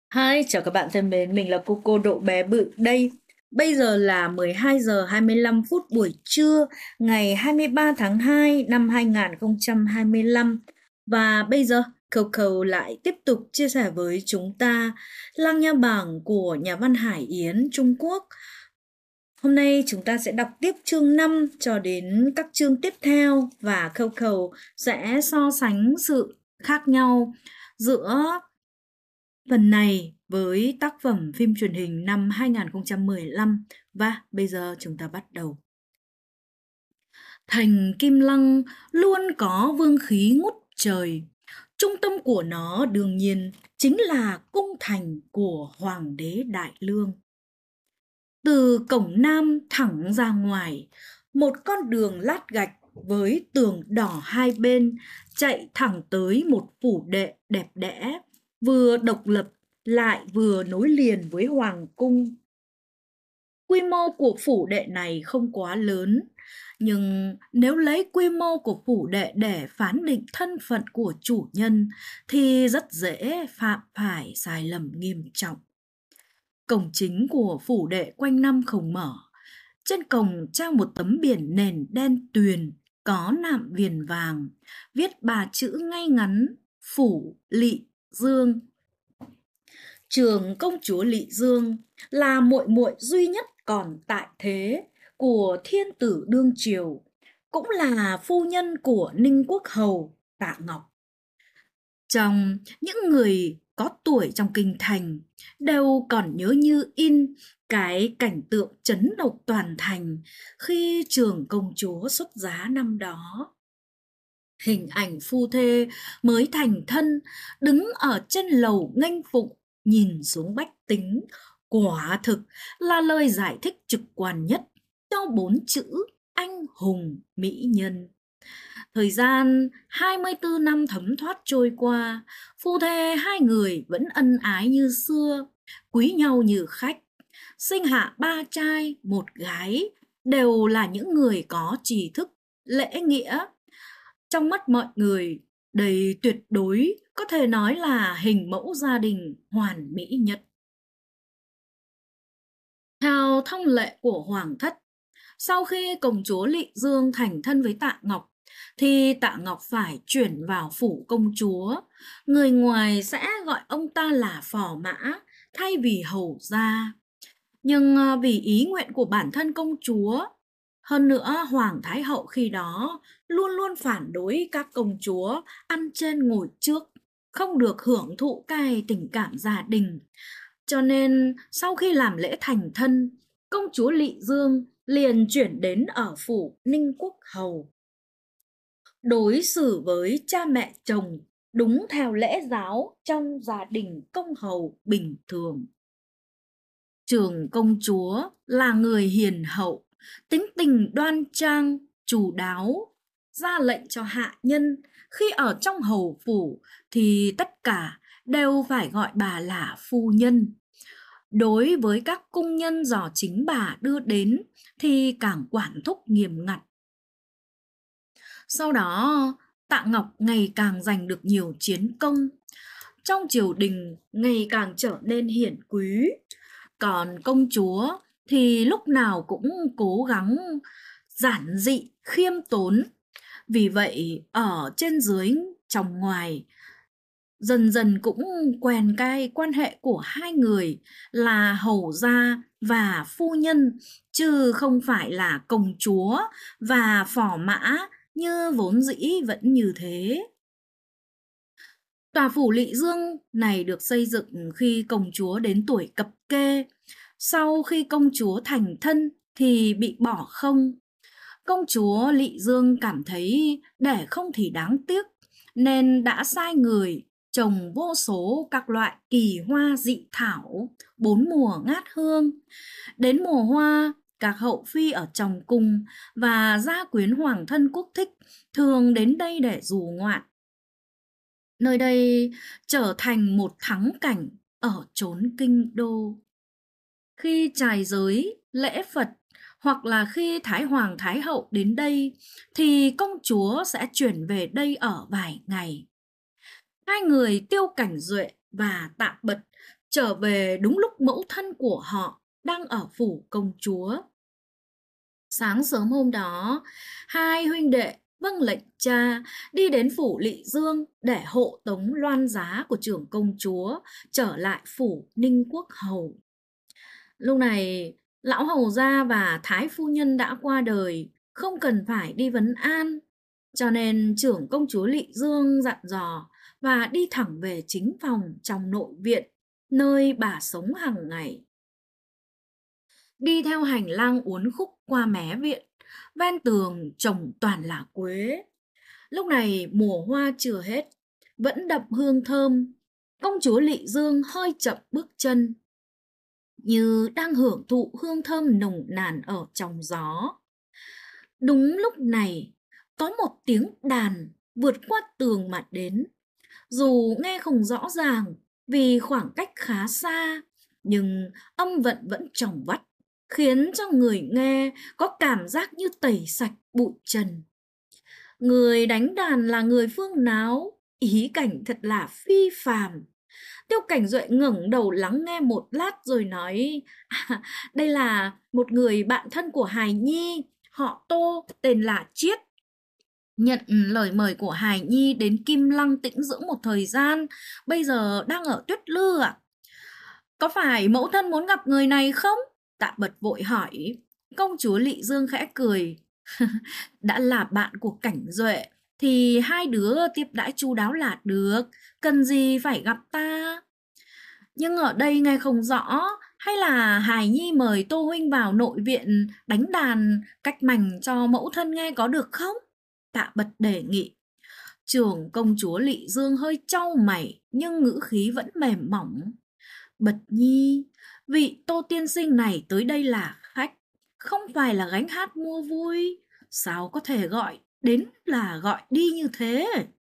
Hi, chào các bạn thân mến, mình là Coco Độ Bé Bự đây. Bây giờ là 12 giờ 25 phút buổi trưa ngày 23 tháng 2 năm 2025. Và bây giờ Coco lại tiếp tục chia sẻ với chúng ta Lăng Nha Bảng của nhà văn Hải Yến Trung Quốc. Hôm nay chúng ta sẽ đọc tiếp chương 5 cho đến các chương tiếp theo và Coco sẽ so sánh sự khác nhau giữa phần này với tác phẩm phim truyền hình năm 2015 và bây giờ chúng ta bắt đầu. Thành Kim Lăng luôn có vương khí ngút trời. Trung tâm của nó đương nhiên chính là cung thành của Hoàng đế Đại Lương. Từ cổng Nam thẳng ra ngoài, một con đường lát gạch với tường đỏ hai bên chạy thẳng tới một phủ đệ đẹp đẽ, vừa độc lập lại vừa nối liền với hoàng cung. Quy mô của phủ đệ này không quá lớn, nhưng nếu lấy quy mô của phủ đệ để phán định thân phận của chủ nhân thì rất dễ phạm phải sai lầm nghiêm trọng. Cổng chính của phủ đệ quanh năm không mở. Trên cổng treo một tấm biển nền đen tuyền có nạm viền vàng, viết ba chữ ngay ngắn: Phủ Lỵ Dương. Trường công chúa Lỵ Dương là muội muội duy nhất còn tại thế của thiên tử đương triều, cũng là phu nhân của Ninh Quốc hầu Tạ Ngọc. Trong những người có tuổi trong kinh thành đều còn nhớ như in cái cảnh tượng chấn động toàn thành khi trường công chúa xuất giá năm đó. Hình ảnh phu thê mới thành thân đứng ở trên lầu nghênh phụng nhìn xuống bách tính, quả thực là lời giải thích trực quan nhất cho bốn chữ anh hùng mỹ nhân. Thời gian 24 năm thấm thoát trôi qua, phu thê hai người vẫn ân ái như xưa, quý nhau như khách, sinh hạ ba trai một gái, đều là những người có tri thức, lễ nghĩa. Trong mắt mọi người, đây tuyệt đối có thể nói là hình mẫu gia đình hoàn mỹ nhất. Theo thông lệ của hoàng thất, sau khi công chúa Lỵ Dương thành thân với Tạ Ngọc, thì Tạ Ngọc phải chuyển vào phủ công chúa. Người ngoài sẽ gọi ông ta là phò mã thay vì hầu gia. Nhưng vì ý nguyện của bản thân công chúa, hơn nữa Hoàng Thái Hậu khi đó luôn luôn phản đối các công chúa ăn trên ngồi trước, không được hưởng thụ cái tình cảm gia đình. Cho nên sau khi làm lễ thành thân, công chúa Lỵ Dương liền chuyển đến ở phủ Ninh Quốc hầu. Đối xử với cha mẹ chồng đúng theo lễ giáo trong gia đình công hầu bình thường. Trường công chúa là người hiền hậu, tính tình đoan trang, chu đáo, ra lệnh cho hạ nhân khi ở trong hầu phủ thì tất cả đều phải gọi bà là phu nhân. Đối với các cung nhân do chính bà đưa đến thì càng quản thúc nghiêm ngặt. Sau đó, Tạ Ngọc ngày càng giành được nhiều chiến công, trong triều đình ngày càng trở nên hiển quý. Còn công chúa thì lúc nào cũng cố gắng giản dị, khiêm tốn. Vì vậy, ở trên dưới, trong ngoài, dần dần cũng quen cái quan hệ của hai người là hầu gia và phu nhân, chứ không phải là công chúa và phò mã như vốn dĩ vẫn như thế. Tòa phủ Lỵ Dương này được xây dựng khi công chúa đến tuổi cập kê. Sau khi công chúa thành thân thì bị bỏ không. Công chúa Lỵ Dương cảm thấy để không thì đáng tiếc, nên đã sai người trồng vô số các loại kỳ hoa dị thảo, bốn mùa ngát hương. Đến mùa hoa, các hậu phi ở trong cung và gia quyến hoàng thân quốc thích thường đến đây để du ngoạn. Nơi đây trở thành một thắng cảnh ở chốn kinh đô. Khi trài giới, lễ Phật hoặc là khi Thái Hoàng Thái Hậu đến đây thì công chúa sẽ chuyển về đây ở vài ngày. Hai người Tiêu Cảnh Duệ và Tạ Bật trở về đúng lúc mẫu thân của họ đang ở phủ công chúa. Sáng sớm hôm đó, hai huynh đệ vâng lệnh cha đi đến phủ Lỵ Dương để hộ tống loan giá của trưởng công chúa trở lại phủ Ninh Quốc Hầu. Lúc này, lão hầu gia và thái phu nhân đã qua đời, không cần phải đi vấn an, cho nên trưởng công chúa Lỵ Dương dặn dò và đi thẳng về chính phòng trong nội viện, nơi bà sống hàng ngày. Đi theo hành lang uốn khúc qua mé viện, ven tường trồng toàn là quế. Lúc này mùa hoa chưa hết, vẫn đậm hương thơm. Công chúa Lỵ Dương hơi chậm bước chân, như đang hưởng thụ hương thơm nồng nàn ở trong gió. Đúng lúc này, có một tiếng đàn vượt qua tường mà đến. Dù nghe không rõ ràng vì khoảng cách khá xa, nhưng âm vận vẫn tròng vắt, khiến cho người nghe có cảm giác như tẩy sạch bụi trần. Người đánh đàn là người phương nào? Ý cảnh thật là phi phàm. Tiêu Cảnh Duệ ngẩng đầu lắng nghe một lát rồi nói, đây là một người bạn thân của Hài Nhi, họ Tô, tên là Chiết. Nhận lời mời của Hài Nhi đến Kim Lăng tĩnh dưỡng một thời gian, bây giờ đang ở Tuyết Lư ạ. Có phải mẫu thân muốn gặp người này không? Tạ Bật vội hỏi. Công chúa Lỵ Dương khẽ cười. Đã là bạn của Cảnh Duệ thì hai đứa tiếp đãi chu đáo là được, cần gì phải gặp ta. Nhưng ở đây nghe không rõ, hay là Hài Nhi mời Tô huynh vào nội viện đánh đàn cách mảnh cho mẫu thân nghe có được không? Tạ Bật đề nghị. Trưởng công chúa Lỵ Dương hơi chau mày nhưng ngữ khí vẫn mềm mỏng. Bật Nhi, vị Tô tiên sinh này tới đây là khách, không phải là gánh hát mua vui. Sao có thể gọi đến là gọi đi như thế?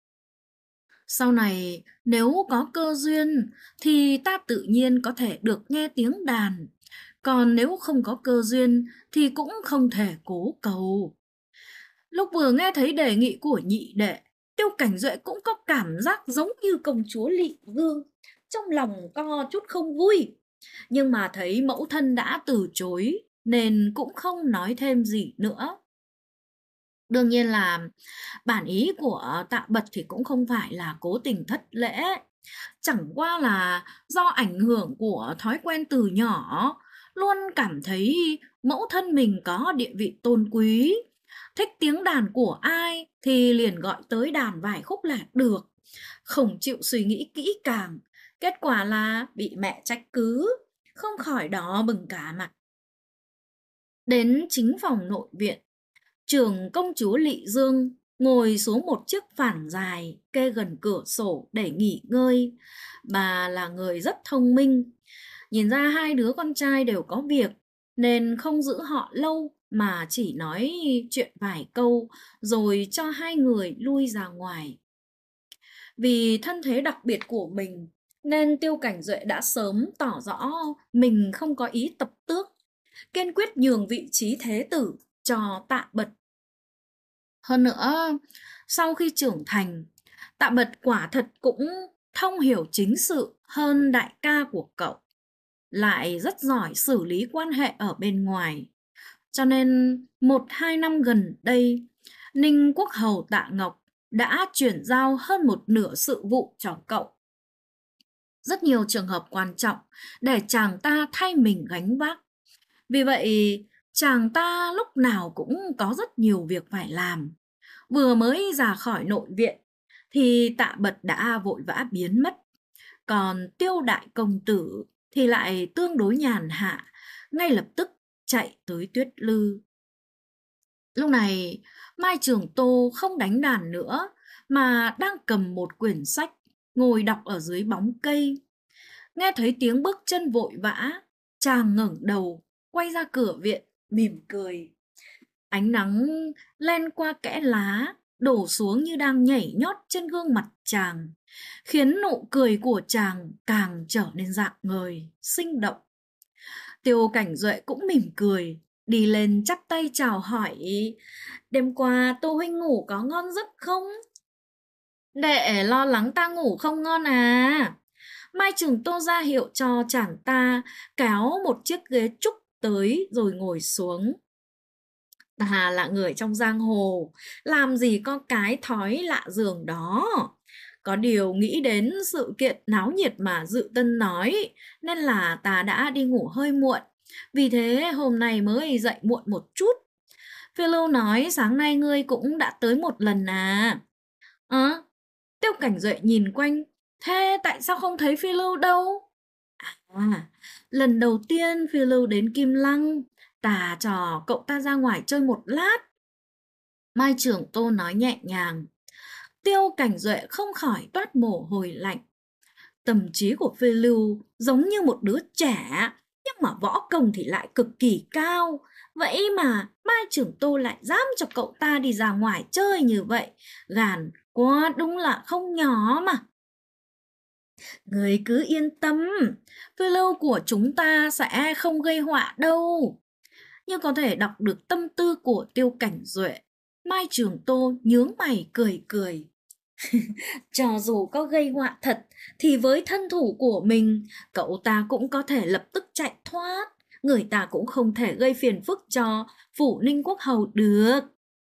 Sau này nếu có cơ duyên thì ta tự nhiên có thể được nghe tiếng đàn, còn nếu không có cơ duyên thì cũng không thể cố cầu. Lúc vừa nghe thấy đề nghị của nhị đệ, Tiêu Cảnh Duệ cũng có cảm giác giống như công chúa Lỵ Dương, trong lòng có chút không vui. Nhưng mà thấy mẫu thân đã từ chối nên cũng không nói thêm gì nữa. Đương nhiên là bản ý của Tạ Bật thì cũng không phải là cố tình thất lễ, chẳng qua là do ảnh hưởng của thói quen từ nhỏ, luôn cảm thấy mẫu thân mình có địa vị tôn quý, thích tiếng đàn của ai thì liền gọi tới đàn vài khúc là được, không chịu suy nghĩ kỹ càng. Kết quả là bị mẹ trách cứ, không khỏi đỏ bừng cả mặt. Đến chính phòng nội viện, trưởng công chúa Lỵ Dương ngồi xuống một chiếc phản dài kê gần cửa sổ để nghỉ ngơi. Bà là người rất thông minh, nhìn ra hai đứa con trai đều có việc nên không giữ họ lâu mà chỉ nói chuyện vài câu rồi cho hai người lui ra ngoài. Vì thân thế đặc biệt của mình nên Tiêu Cảnh Duệ đã sớm tỏ rõ mình không có ý tập tước, kiên quyết nhường vị trí thế tử cho Tạ Bật. Hơn nữa, sau khi trưởng thành, Tạ Bật quả thật cũng thông hiểu chính sự hơn đại ca của cậu, lại rất giỏi xử lý quan hệ ở bên ngoài. Cho nên 1-2 năm gần đây, Ninh Quốc Hầu Tạ Ngọc đã chuyển giao hơn một nửa sự vụ cho cậu. Rất nhiều trường hợp quan trọng để chàng ta thay mình gánh vác. Vì vậy, chàng ta lúc nào cũng có rất nhiều việc phải làm. Vừa mới ra khỏi nội viện thì Tạ Bật đã vội vã biến mất. Còn Tiêu đại công tử thì lại tương đối nhàn hạ, ngay lập tức chạy tới Tuyết Lư. Lúc này, Mai Trường Tô không đánh đàn nữa mà đang cầm một quyển sách, ngồi đọc ở dưới bóng cây. Nghe thấy tiếng bước chân vội vã, chàng ngẩng đầu, quay ra cửa viện, mỉm cười. Ánh nắng len qua kẽ lá, đổ xuống như đang nhảy nhót trên gương mặt chàng, khiến nụ cười của chàng càng trở nên rạng ngời, sinh động. Tiêu Cảnh Duệ cũng mỉm cười, đi lên chắp tay chào hỏi. Đêm qua Tô huynh ngủ có ngon giấc không? Đệ lo lắng ta ngủ không ngon à? Mai Trường Tô ra hiệu cho chàng ta kéo một chiếc ghế trúc tới rồi ngồi xuống. Ta là người trong giang hồ, làm gì có cái thói lạ giường đó. Có điều nghĩ đến sự kiện náo nhiệt mà Dự Tân nói, nên là ta đã đi ngủ hơi muộn. Vì thế hôm nay mới dậy muộn một chút. Phiêu Lưu nói sáng nay ngươi cũng đã tới một lần à? Tiêu Cảnh Duệ nhìn quanh, thế tại sao không thấy Phi Lưu đâu? À, lần đầu tiên Phi Lưu đến Kim Lăng, ta cho cậu ta ra ngoài chơi một lát. Mai Trưởng Tô nói nhẹ nhàng. Tiêu Cảnh Duệ không khỏi toát mồ hôi lạnh. Tâm trí của Phi Lưu giống như một đứa trẻ, nhưng mà võ công thì lại cực kỳ cao. Vậy mà Mai Trưởng Tô lại dám cho cậu ta đi ra ngoài chơi như vậy. Gàn quá, đúng là không nhỏ mà. Người cứ yên tâm, Phi Lưu của chúng ta sẽ không gây họa đâu. Nhưng có thể đọc được tâm tư của Tiêu Cảnh Duệ, Mai Trường Tô nhướng mày cười cười. Cho dù có gây họa thật, thì với thân thủ của mình, cậu ta cũng có thể lập tức chạy thoát. Người ta cũng không thể gây phiền phức cho Phủ Ninh Quốc Hầu được.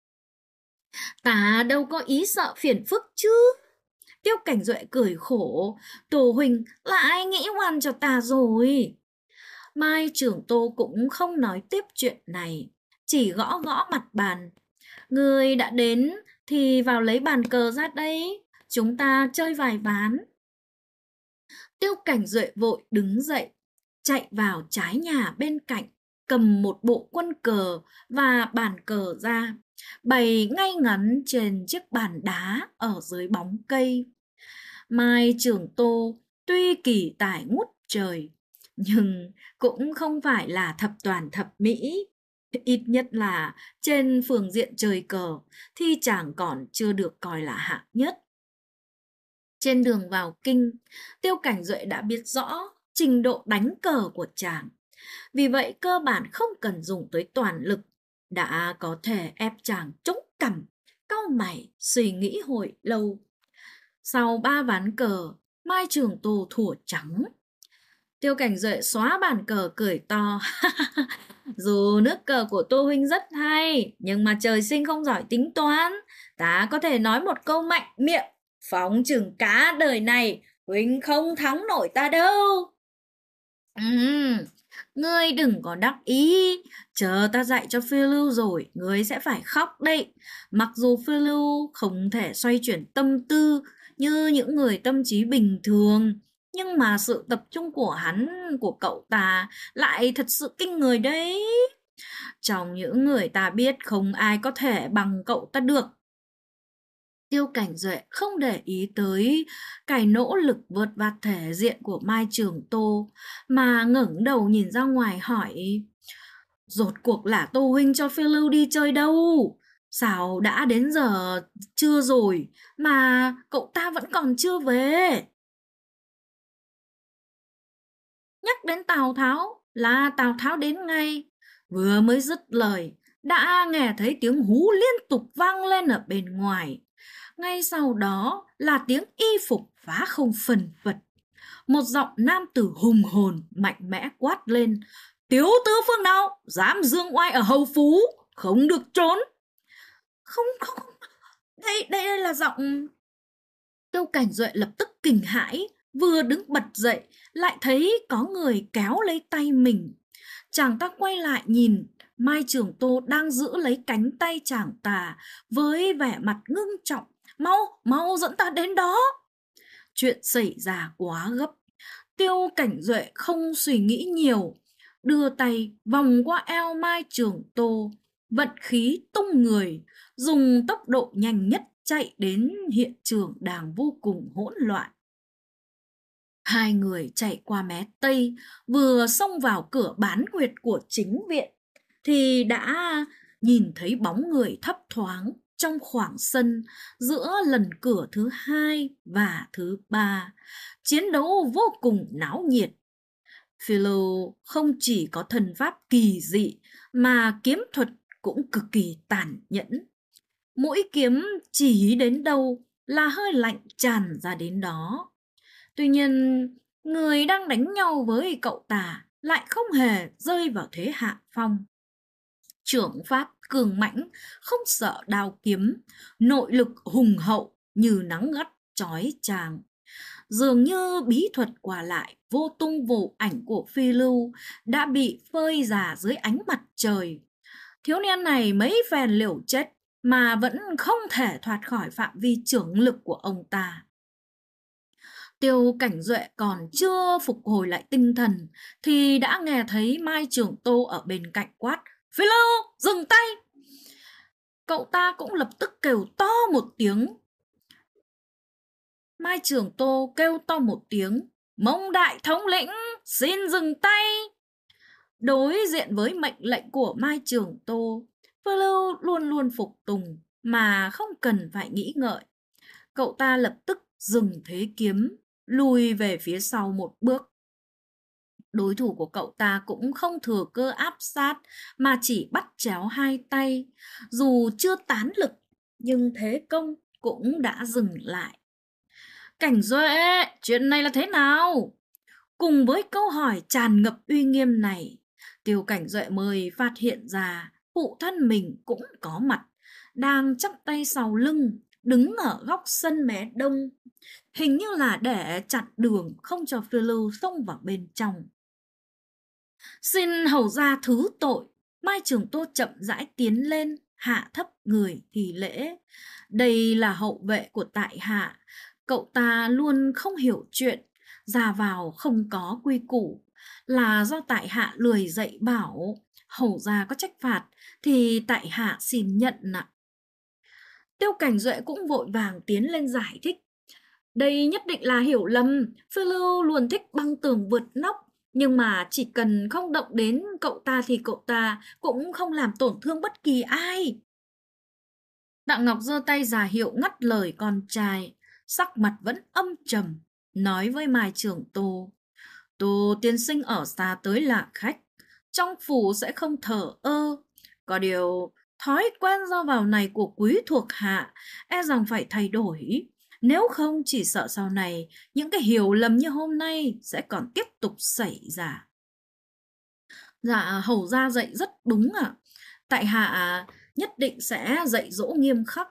Ta đâu có ý sợ phiền phức chứ. Tiêu Cảnh Duệ cười khổ. Tô huynh lại nghĩ oan cho ta rồi. Mai Trưởng Tô cũng không nói tiếp chuyện này, chỉ gõ gõ mặt bàn. Người đã đến thì vào lấy bàn cờ ra đây, chúng ta chơi vài ván. Tiêu Cảnh Duệ vội đứng dậy, chạy vào trái nhà bên cạnh, cầm một bộ quân cờ và bàn cờ ra, bày ngay ngắn trên chiếc bàn đá ở dưới bóng cây. Mai Trường Tô tuy kỳ tài ngút trời, nhưng cũng không phải là thập toàn thập mỹ. Ít nhất là trên phương diện chơi cờ thì chàng còn chưa được coi là hạng nhất. Trên đường vào kinh, Tiêu Cảnh Duệ đã biết rõ trình độ đánh cờ của chàng. Vì vậy cơ bản không cần dùng tới toàn lực, đã có thể ép chàng chống cằm, cau mày suy nghĩ hồi lâu. Sau 3 ván cờ, Mai Trường Tô thua trắng. Tiêu Cảnh Duệ xóa bàn cờ cười to. Dù nước cờ của Tô huynh rất hay, nhưng mà trời sinh không giỏi tính toán. Ta có thể nói một câu mạnh miệng, phóng chừng cả đời này huynh không thắng nổi ta đâu. Ngươi đừng có đắc ý, chờ ta dạy cho Phiêu Lưu rồi, ngươi sẽ phải khóc đấy. Mặc dù Phiêu Lưu không thể xoay chuyển tâm tư như những người tâm trí bình thường, nhưng mà sự tập trung của cậu ta lại thật sự kinh người đấy. Trong những người ta biết không ai có thể bằng cậu ta được. Tiêu Cảnh Duệ không để ý tới cái nỗ lực vượt vát thể diện của Mai Trường Tô, mà ngẩng đầu nhìn ra ngoài hỏi: rốt cuộc là Tô huynh cho Phiêu Lưu đi chơi đâu? Sao đã đến giờ trưa rồi mà cậu ta vẫn còn chưa về? Nhắc đến Tào Tháo là Tào Tháo đến ngay. Vừa mới dứt lời, đã nghe thấy tiếng hú liên tục vang lên ở bên ngoài. Ngay sau đó là tiếng y phục phá không phần phật. Một giọng nam tử hùng hồn mạnh mẽ quát lên: Tiếu tứ phương nào dám dương oai ở hầu phú, không được trốn. Không, đây là giọng... Tiêu Cảnh Duệ lập tức kinh hãi, vừa đứng bật dậy lại thấy có người kéo lấy tay mình. Chàng ta quay lại nhìn, Mai Trường Tô đang giữ lấy cánh tay chàng ta với vẻ mặt ngưng trọng. Mau dẫn ta đến đó. Chuyện xảy ra quá gấp. Tiêu Cảnh Duệ không suy nghĩ nhiều, đưa tay vòng qua eo Mai Trường Tô, vận khí tung người, dùng tốc độ nhanh nhất chạy đến hiện trường đang vô cùng hỗn loạn. Hai người chạy qua mé Tây, vừa xông vào cửa bán nguyệt của chính viện, thì đã nhìn thấy bóng người thấp thoáng trong khoảng sân giữa lần cửa thứ 2 và thứ 3. Chiến đấu vô cùng náo nhiệt. Philo không chỉ có thần pháp kỳ dị mà kiếm thuật cũng cực kỳ tàn nhẫn. Mũi kiếm chỉ đến đâu là hơi lạnh tràn ra đến đó. Tuy nhiên, người đang đánh nhau với cậu ta lại không hề rơi vào thế hạ phong. Trưởng pháp cường mãnh, không sợ đao kiếm, nội lực hùng hậu như nắng gắt chói chang. Dường như bí thuật quả lại vô tung vô ảnh của Phi Lưu đã bị phơi rả dưới ánh mặt trời. Thiếu niên này mấy phen liều chết mà vẫn không thể thoát khỏi phạm vi chưởng lực của ông ta. Tiêu Cảnh Duệ còn chưa phục hồi lại tinh thần thì đã nghe thấy Mai Trường Tô ở bên cạnh quát: Phi Lưu, dừng tay! Cậu ta cũng lập tức kêu to một tiếng. Mai Trường Tô kêu to một tiếng: Mông đại thống lĩnh, xin dừng tay! Đối diện với mệnh lệnh của Mai Trường Tô, Phi Lưu luôn luôn phục tùng mà không cần phải nghĩ ngợi. Cậu ta lập tức dừng thế kiếm, lùi về phía sau một bước. Đối thủ của cậu ta cũng không thừa cơ áp sát mà chỉ bắt chéo hai tay. Dù chưa tán lực nhưng thế công cũng đã dừng lại. Cảnh Duệ, chuyện này là thế nào? Cùng với câu hỏi tràn ngập uy nghiêm này, Tiêu Cảnh Duệ mới phát hiện ra phụ thân mình cũng có mặt, đang chắp tay sau lưng, đứng ở góc sân mé đông, hình như là để chặn đường không cho Phi Lưu xông vào bên trong. Xin hầu ra thứ tội. Mai Trường Tô chậm rãi tiến lên, hạ thấp người thì lễ. Đây là hậu vệ của tại hạ, cậu ta luôn không hiểu chuyện, ra vào không có quy củ, là do tại hạ lười dạy bảo. Hầu ra có trách phạt thì tại hạ xin nhận ạ. Tiêu Cảnh Duệ cũng vội vàng tiến lên giải thích. Đây nhất định là hiểu lầm, Phi Lưu luôn thích băng tường vượt nóc, nhưng mà chỉ cần không động đến cậu ta thì cậu ta cũng không làm tổn thương bất kỳ ai. Tạ Ngọc giơ tay ra hiệu ngắt lời con trai, sắc mặt vẫn âm trầm, nói với Mai Trường Tô: Tô tiên sinh ở xa tới là khách, trong phủ sẽ không thờ ơ. Có điều, thói quen ra vào này của quý thuộc hạ e rằng phải thay đổi. Nếu không chỉ sợ sau này những cái hiểu lầm như hôm nay sẽ còn tiếp tục xảy ra. Dạ, hầu ra dạy rất đúng ạ. Tại hạ nhất định sẽ dạy dỗ nghiêm khắc.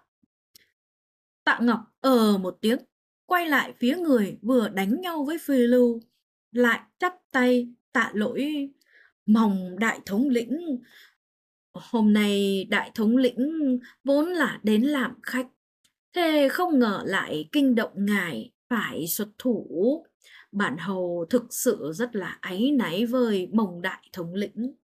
Tạ Ngọc một tiếng, quay lại phía người vừa đánh nhau với Phi Lưu, lại chắp tay tạ lỗi. Mong đại thống lĩnh, hôm nay đại thống lĩnh vốn là đến làm khách, thế không ngờ lại kinh động ngài phải xuất thủ. Bản hầu thực sự rất là áy náy với Mông đại thống lĩnh.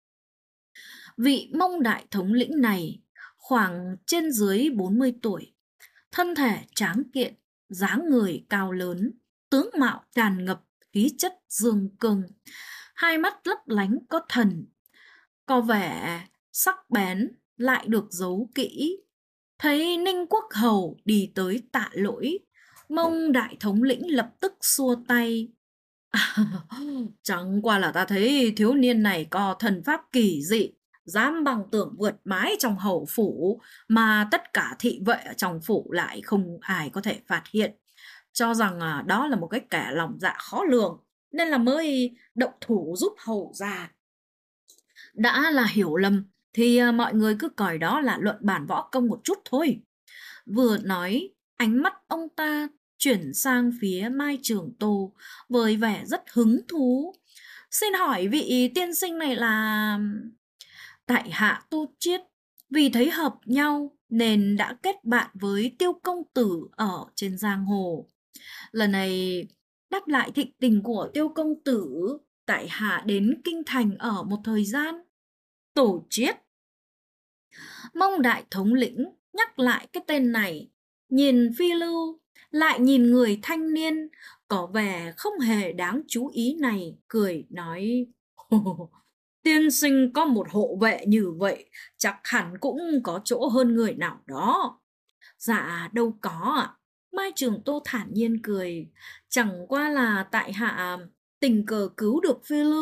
Vị Mông đại thống lĩnh này khoảng trên dưới 40 tuổi, thân thể tráng kiện, dáng người cao lớn, tướng mạo tràn ngập khí chất dương cương, hai mắt lấp lánh có thần, có vẻ sắc bén lại được giấu kỹ. Thấy Ninh Quốc Hầu đi tới tạ lỗi, Mông đại thống lĩnh lập tức xua tay. Chẳng qua là ta thấy thiếu niên này có thần pháp kỳ dị, dám băng tường vượt mái trong hầu phủ mà tất cả thị vệ ở trong phủ lại không ai có thể phát hiện, cho rằng đó là một cái kẻ lòng dạ khó lường nên là mới động thủ giúp hầu gia. Đã là hiểu lầm thì mọi người cứ coi đó là luận bản võ công một chút thôi. Vừa nói, ánh mắt ông ta chuyển sang phía Mai Trường Tô với vẻ rất hứng thú. Xin hỏi vị tiên sinh này là... Tại hạ Tô Chiết, vì thấy hợp nhau nên đã kết bạn với Tiêu công tử ở trên giang hồ. Lần này đáp lại thịnh tình của Tiêu công tử, tại hạ đến kinh thành ở một thời gian. Tô Chiết. Mông đại thống lĩnh nhắc lại cái tên này, nhìn Phi Lưu, lại nhìn người thanh niên có vẻ không hề đáng chú ý này, cười nói: Tiên sinh có một hộ vệ như vậy, chắc hẳn cũng có chỗ hơn người nào đó. Dạ đâu có ạ. Mai Trường Tô thản nhiên cười. Chẳng qua là tại hạ tình cờ cứu được Phi Lưu,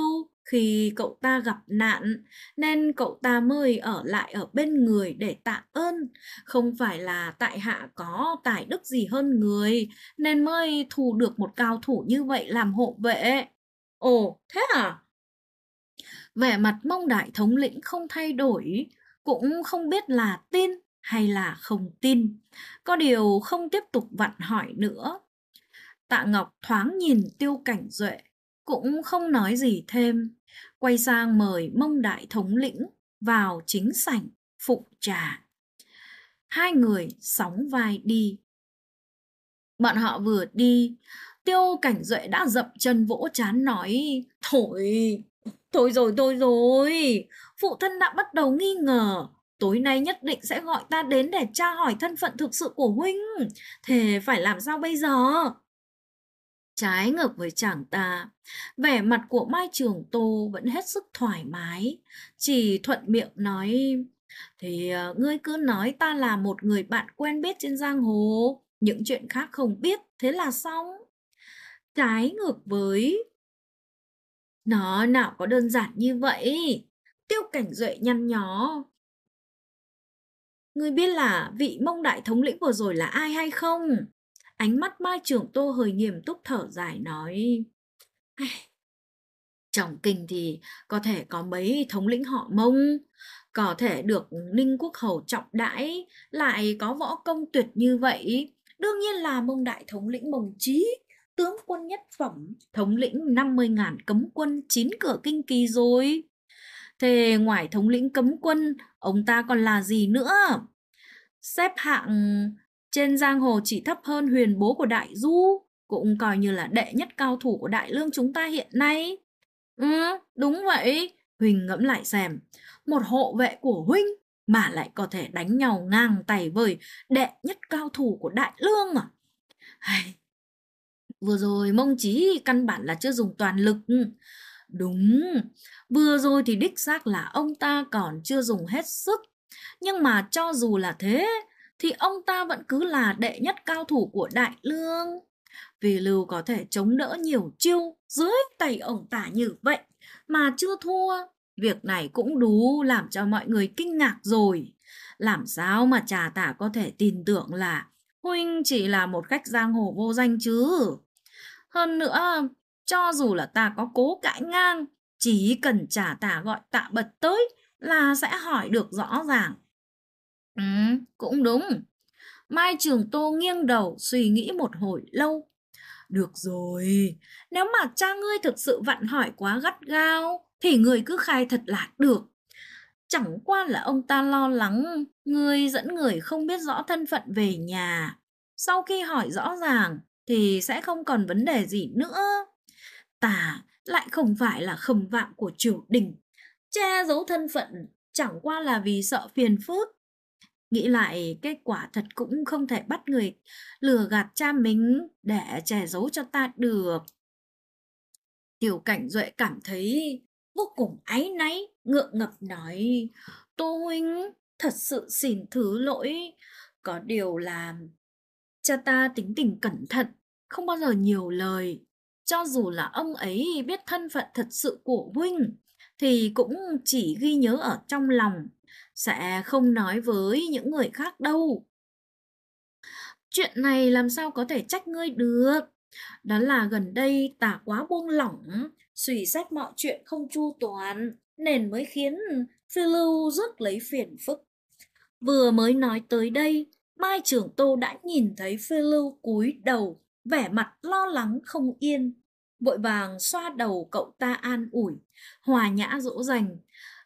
khi cậu ta gặp nạn, nên cậu ta mới ở lại ở bên người để tạ ơn. Không phải là tại hạ có tài đức gì hơn người, nên mới thu được một cao thủ như vậy làm hộ vệ. Ồ, thế à? Vẻ mặt Mông Đại thống lĩnh không thay đổi, cũng không biết là tin hay là không tin. Có điều không tiếp tục vặn hỏi nữa. Tạ Ngọc thoáng nhìn Tiêu Cảnh Duệ, cũng không nói gì thêm, quay sang mời Mông Đại thống lĩnh vào chính sảnh phụng trà. Hai người sóng vai đi. Bọn họ vừa đi, Tiêu Cảnh Duệ đã dậm chân vỗ trán nói: Thôi, thôi rồi, phụ thân đã bắt đầu nghi ngờ. Tối nay nhất định sẽ gọi ta đến để tra hỏi thân phận thực sự của huynh. Thế phải làm sao bây giờ? Trái ngược với chàng ta, vẻ mặt của Mai Trường Tô vẫn hết sức thoải mái, chỉ thuận miệng nói: Thì ngươi cứ nói ta là một người bạn quen biết trên giang hồ, những chuyện khác không biết, thế là xong. Trái ngược với... Nó nào có đơn giản như vậy? Tiêu Cảnh Duệ nhăn nhó. Ngươi biết là vị Mông Đại thống lĩnh vừa rồi là ai hay không? Ánh mắt Mai Trường Tô hơi nghiêm túc thở dài nói: Trong kinh thì có thể có mấy thống lĩnh họ Mông, có thể được Ninh Quốc Hầu trọng đãi, lại có võ công tuyệt như vậy. Đương nhiên là Mông Đại thống lĩnh Mông Chí, tướng quân nhất phẩm, thống lĩnh 50.000 cấm quân 9 cửa kinh kỳ rồi. Thế ngoài thống lĩnh cấm quân, ông ta còn là gì nữa? Xếp hạng trên giang hồ chỉ thấp hơn Huyền bố của Đại Du, cũng coi như là đệ nhất cao thủ của Đại Lương chúng ta hiện nay. Đúng vậy. Huỳnh ngẫm lại xem, một hộ vệ của Huynh mà lại có thể đánh nhau ngang tay với đệ nhất cao thủ của Đại Lương à? Vừa rồi Mông Chí căn bản là chưa dùng toàn lực. Đúng, vừa rồi thì đích xác là ông ta còn chưa dùng hết sức. Nhưng mà cho dù là thế, thì ông ta vẫn cứ là đệ nhất cao thủ của Đại Lương. Vì Lưu có thể chống đỡ nhiều chiêu dưới tay ông ta như vậy mà chưa thua. Việc này cũng đủ làm cho mọi người kinh ngạc rồi. Làm sao mà Trà Tả có thể tin tưởng là Huynh chỉ là một khách giang hồ vô danh chứ? Hơn nữa, cho dù là ta có cố cãi ngang, chỉ cần Trà Tả gọi Tạ Bật tới là sẽ hỏi được rõ ràng. Cũng đúng. Mai Trường Tô nghiêng đầu suy nghĩ một hồi lâu. Được rồi, nếu mà cha ngươi thực sự vặn hỏi quá gắt gao, thì ngươi cứ khai thật là được. Chẳng qua là ông ta lo lắng ngươi dẫn người không biết rõ thân phận về nhà. Sau khi hỏi rõ ràng thì sẽ không còn vấn đề gì nữa. Ta lại không phải là khâm vạm của triều đình. Che giấu thân phận chẳng qua là vì sợ phiền phức. Nghĩ lại kết quả thật cũng không thể bắt người lừa gạt cha mình để che giấu cho ta được. Tiểu Cảnh Duệ cảm thấy vô cùng áy náy, ngượng ngập nói: Tô huynh, thật sự xin thứ lỗi. Có điều là cha ta tính tình cẩn thận, không bao giờ nhiều lời. Cho dù là ông ấy biết thân phận thật sự của huynh, thì cũng chỉ ghi nhớ ở trong lòng, sẽ không nói với những người khác đâu. Chuyện này làm sao có thể trách ngươi được? Đó là gần đây ta quá buông lỏng, suy xét mọi chuyện không chu toàn, nên mới khiến Phi Lưu rước lấy phiền phức. Vừa mới nói tới đây, Mai Trường Tô đã nhìn thấy Phi Lưu cúi đầu, vẻ mặt lo lắng không yên. Vội vàng xoa đầu cậu ta an ủi, hòa nhã dỗ dành.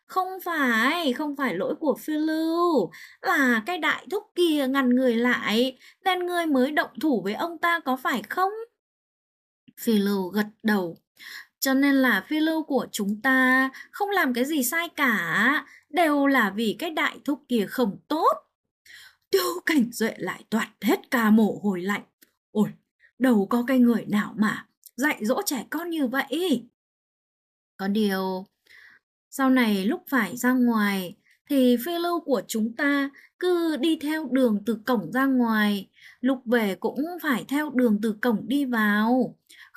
Không phải lỗi của Phi Lưu, là cái đại thúc kia ngăn người lại, nên ngươi mới động thủ với ông ta có phải không? Phi Lưu gật đầu. Cho nên là Phi Lưu của chúng ta không làm cái gì sai cả, đều là vì cái đại thúc kia không tốt. Tiêu Cảnh Duệ lại toát hết cả mồ hôi lạnh. Ôi, đâu có cái người nào mà dạy dỗ trẻ con như vậy. Có điều, sau này lúc phải ra ngoài, thì Phi Lưu của chúng ta cứ đi theo đường từ cổng ra ngoài, lúc về cũng phải theo đường từ cổng đi vào.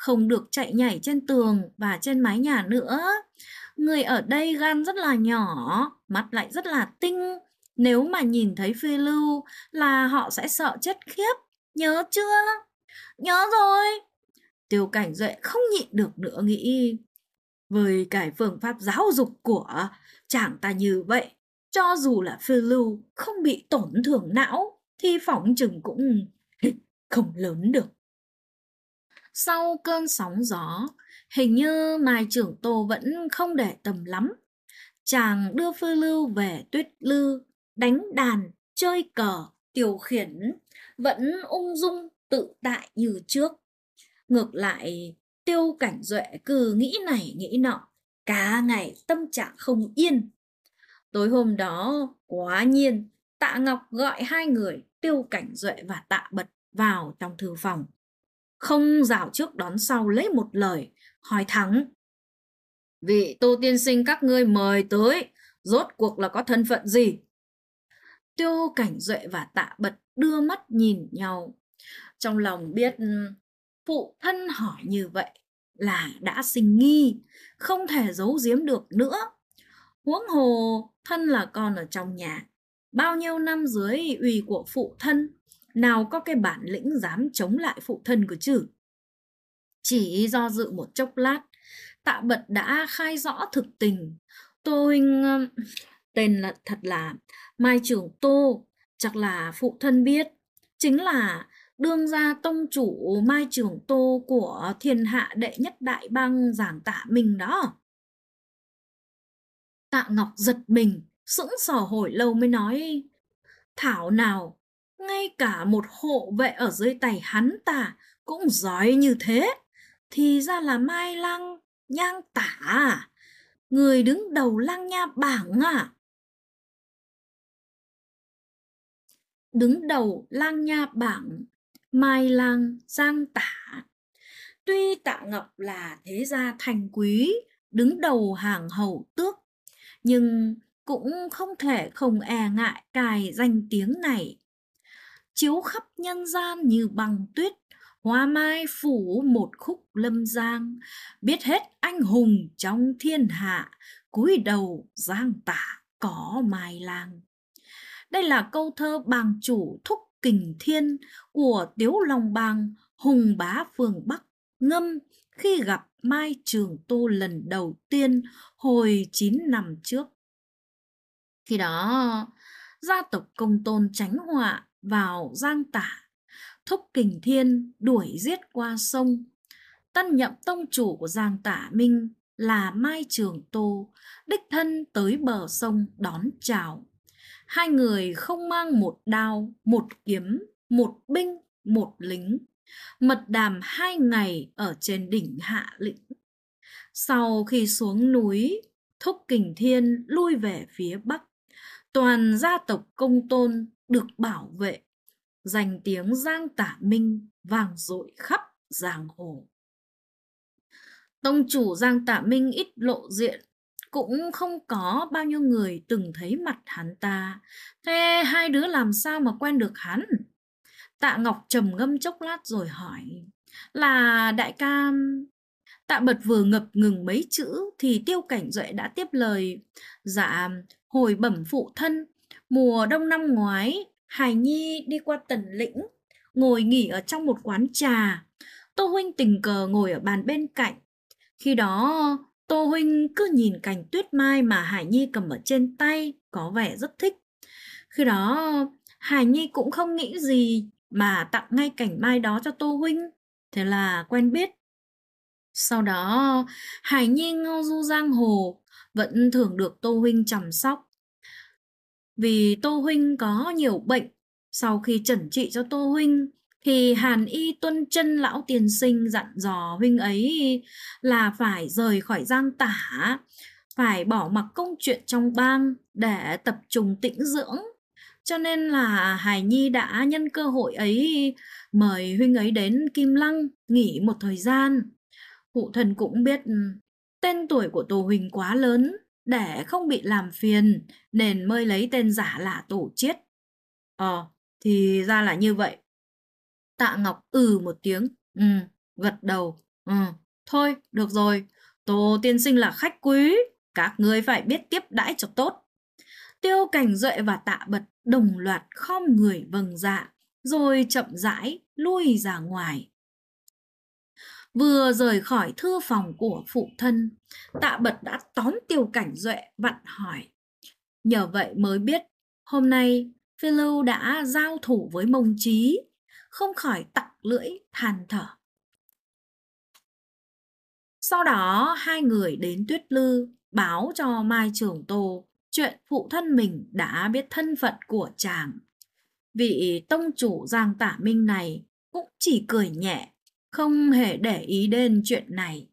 không được chạy nhảy trên tường và trên mái nhà nữa. Người ở đây gan rất là nhỏ, mắt lại rất là tinh. Nếu mà nhìn thấy phiêu lưu là họ sẽ sợ chết khiếp. Nhớ chưa? Nhớ rồi. Tiêu Cảnh Duệ không nhịn được nữa nghĩ. Với cái phương pháp giáo dục của chàng ta như vậy, cho dù là phiêu lưu không bị tổn thương não thì phỏng chừng cũng không lớn được. Sau cơn sóng gió, hình như Mai Trưởng Tô vẫn không để tâm lắm. Chàng đưa phiêu lưu về Tuyết Lư, đánh đàn, chơi cờ, điều khiển, vẫn ung dung tự tại như trước. Ngược lại, Tiêu Cảnh Duệ cứ nghĩ này nghĩ nọ, cả ngày tâm trạng không yên. Tối hôm đó, quả nhiên, Tạ Ngọc gọi hai người Tiêu Cảnh Duệ và Tạ Bật vào trong thư phòng. Không rào trước đón sau lấy một lời, hỏi thẳng. Vị Tô tiên sinh các ngươi mời tới, rốt cuộc là có thân phận gì? Tiêu Cảnh Duệ và Tạ Bật đưa mắt nhìn nhau. Trong lòng biết phụ thân hỏi như vậy là đã sinh nghi, không thể giấu giếm được nữa. Huống hồ thân là con ở trong nhà, bao nhiêu năm dưới uy của phụ thân, nào có cái bản lĩnh dám chống lại phụ thân cơ chứ. Chỉ do dự một chốc lát, Tạ Bật đã khai rõ thực tình. Tô huynh tên là thật là Mai Trưởng Tô, chắc là phụ thân biết, chính là đương gia tông chủ Mai Trưởng Tô của thiên hạ đệ nhất đại bang Giảng Tạ Minh đó. Tạ Ngọc giật mình, sững sờ hồi lâu mới nói, thảo nào, ngay cả một hộ vệ ở dưới tay hắn ta cũng giỏi như thế, thì ra là Mai Lăng Nhang Tả à? Người đứng đầu Lăng Nha bảng à? Đứng đầu Lang Nha bảng, Mai Lang Giang Tả. Tuy Tạ Ngọc là thế gia thành quý, đứng đầu hàng hầu tước, nhưng cũng không thể không e ngại cài danh tiếng này. Chiếu khắp nhân gian như băng tuyết, hoa mai phủ một khúc lâm giang, biết hết anh hùng trong thiên hạ, cúi đầu Giang Tả có Mai Lang. Đây là câu thơ bàng chủ Thúc Kình Thiên của Tiếu Long Bang Hùng Bá phương Bắc ngâm khi gặp Mai Trường Tô lần đầu tiên hồi 9 năm trước. Khi đó, gia tộc Công Tôn tránh họa vào Giang Tả, Thúc Kình Thiên đuổi giết qua sông. Tân nhậm tông chủ của Giang Tả Minh là Mai Trường Tô, đích thân tới bờ sông đón chào. Hai người không mang một đao, một kiếm, một binh, một lính, mật đàm 2 ngày ở trên đỉnh Hạ Lĩnh. Sau khi xuống núi, Thúc Kình Thiên lui về phía Bắc. Toàn gia tộc Công Tôn được bảo vệ. Danh tiếng Giang Tả Minh vang dội khắp giang hồ. Tông chủ Giang Tả Minh ít lộ diện, cũng không có bao nhiêu người từng thấy mặt hắn ta. Thế hai đứa làm sao mà quen được hắn? Tạ Ngọc trầm ngâm chốc lát rồi hỏi. Là đại ca... Tạ Bật vừa ngập ngừng mấy chữ thì Tiêu Cảnh Duệ đã tiếp lời. Dạ, hồi bẩm phụ thân, mùa đông năm ngoái, Hải Nhi đi qua Tần Lĩnh, ngồi nghỉ ở trong một quán trà. Tô huynh tình cờ ngồi ở bàn bên cạnh. Khi đó, Tô huynh cứ nhìn cành tuyết mai mà Hải Nhi cầm ở trên tay, có vẻ rất thích. Khi đó, Hải Nhi cũng không nghĩ gì mà tặng ngay cành mai đó cho Tô huynh. Thế là quen biết. Sau đó, Hải Nhi ngao du giang hồ, vẫn thường được Tô huynh chăm sóc. Vì Tô huynh có nhiều bệnh, sau khi chẩn trị cho Tô huynh, thì Hàn Y Tuân Chân lão tiên sinh dặn dò huynh ấy là phải rời khỏi Giang Tả, phải bỏ mặc công chuyện trong bang để tập trung tĩnh dưỡng. Cho nên là Hải Nhi đã nhân cơ hội ấy mời huynh ấy đến Kim Lăng nghỉ một thời gian. Phụ thân cũng biết tên tuổi của Tô huynh quá lớn để không bị làm phiền, nên mới lấy tên giả là Tổ Chiết. Thì ra là như vậy. Tạ Ngọc một tiếng, gật đầu. Ừ, thôi, được rồi. Tô tiên sinh là khách quý. Các ngươi phải biết tiếp đãi cho tốt. Tiêu Cảnh Duệ và Tạ Bật đồng loạt khom người vâng dạ, rồi chậm rãi lui ra ngoài. Vừa rời khỏi thư phòng của phụ thân, Tạ Bật đã tóm Tiêu Cảnh Duệ vặn hỏi. Nhờ vậy mới biết, hôm nay Phi Lưu đã giao thủ với Mông Chí, không khỏi tặc lưỡi than thở. Sau đó hai người đến Tuyết Lư báo cho Mai Trường Tô chuyện phụ thân mình đã biết thân phận của chàng. Vị tông chủ Giang Tả Minh này cũng chỉ cười nhẹ, không hề để ý đến chuyện này.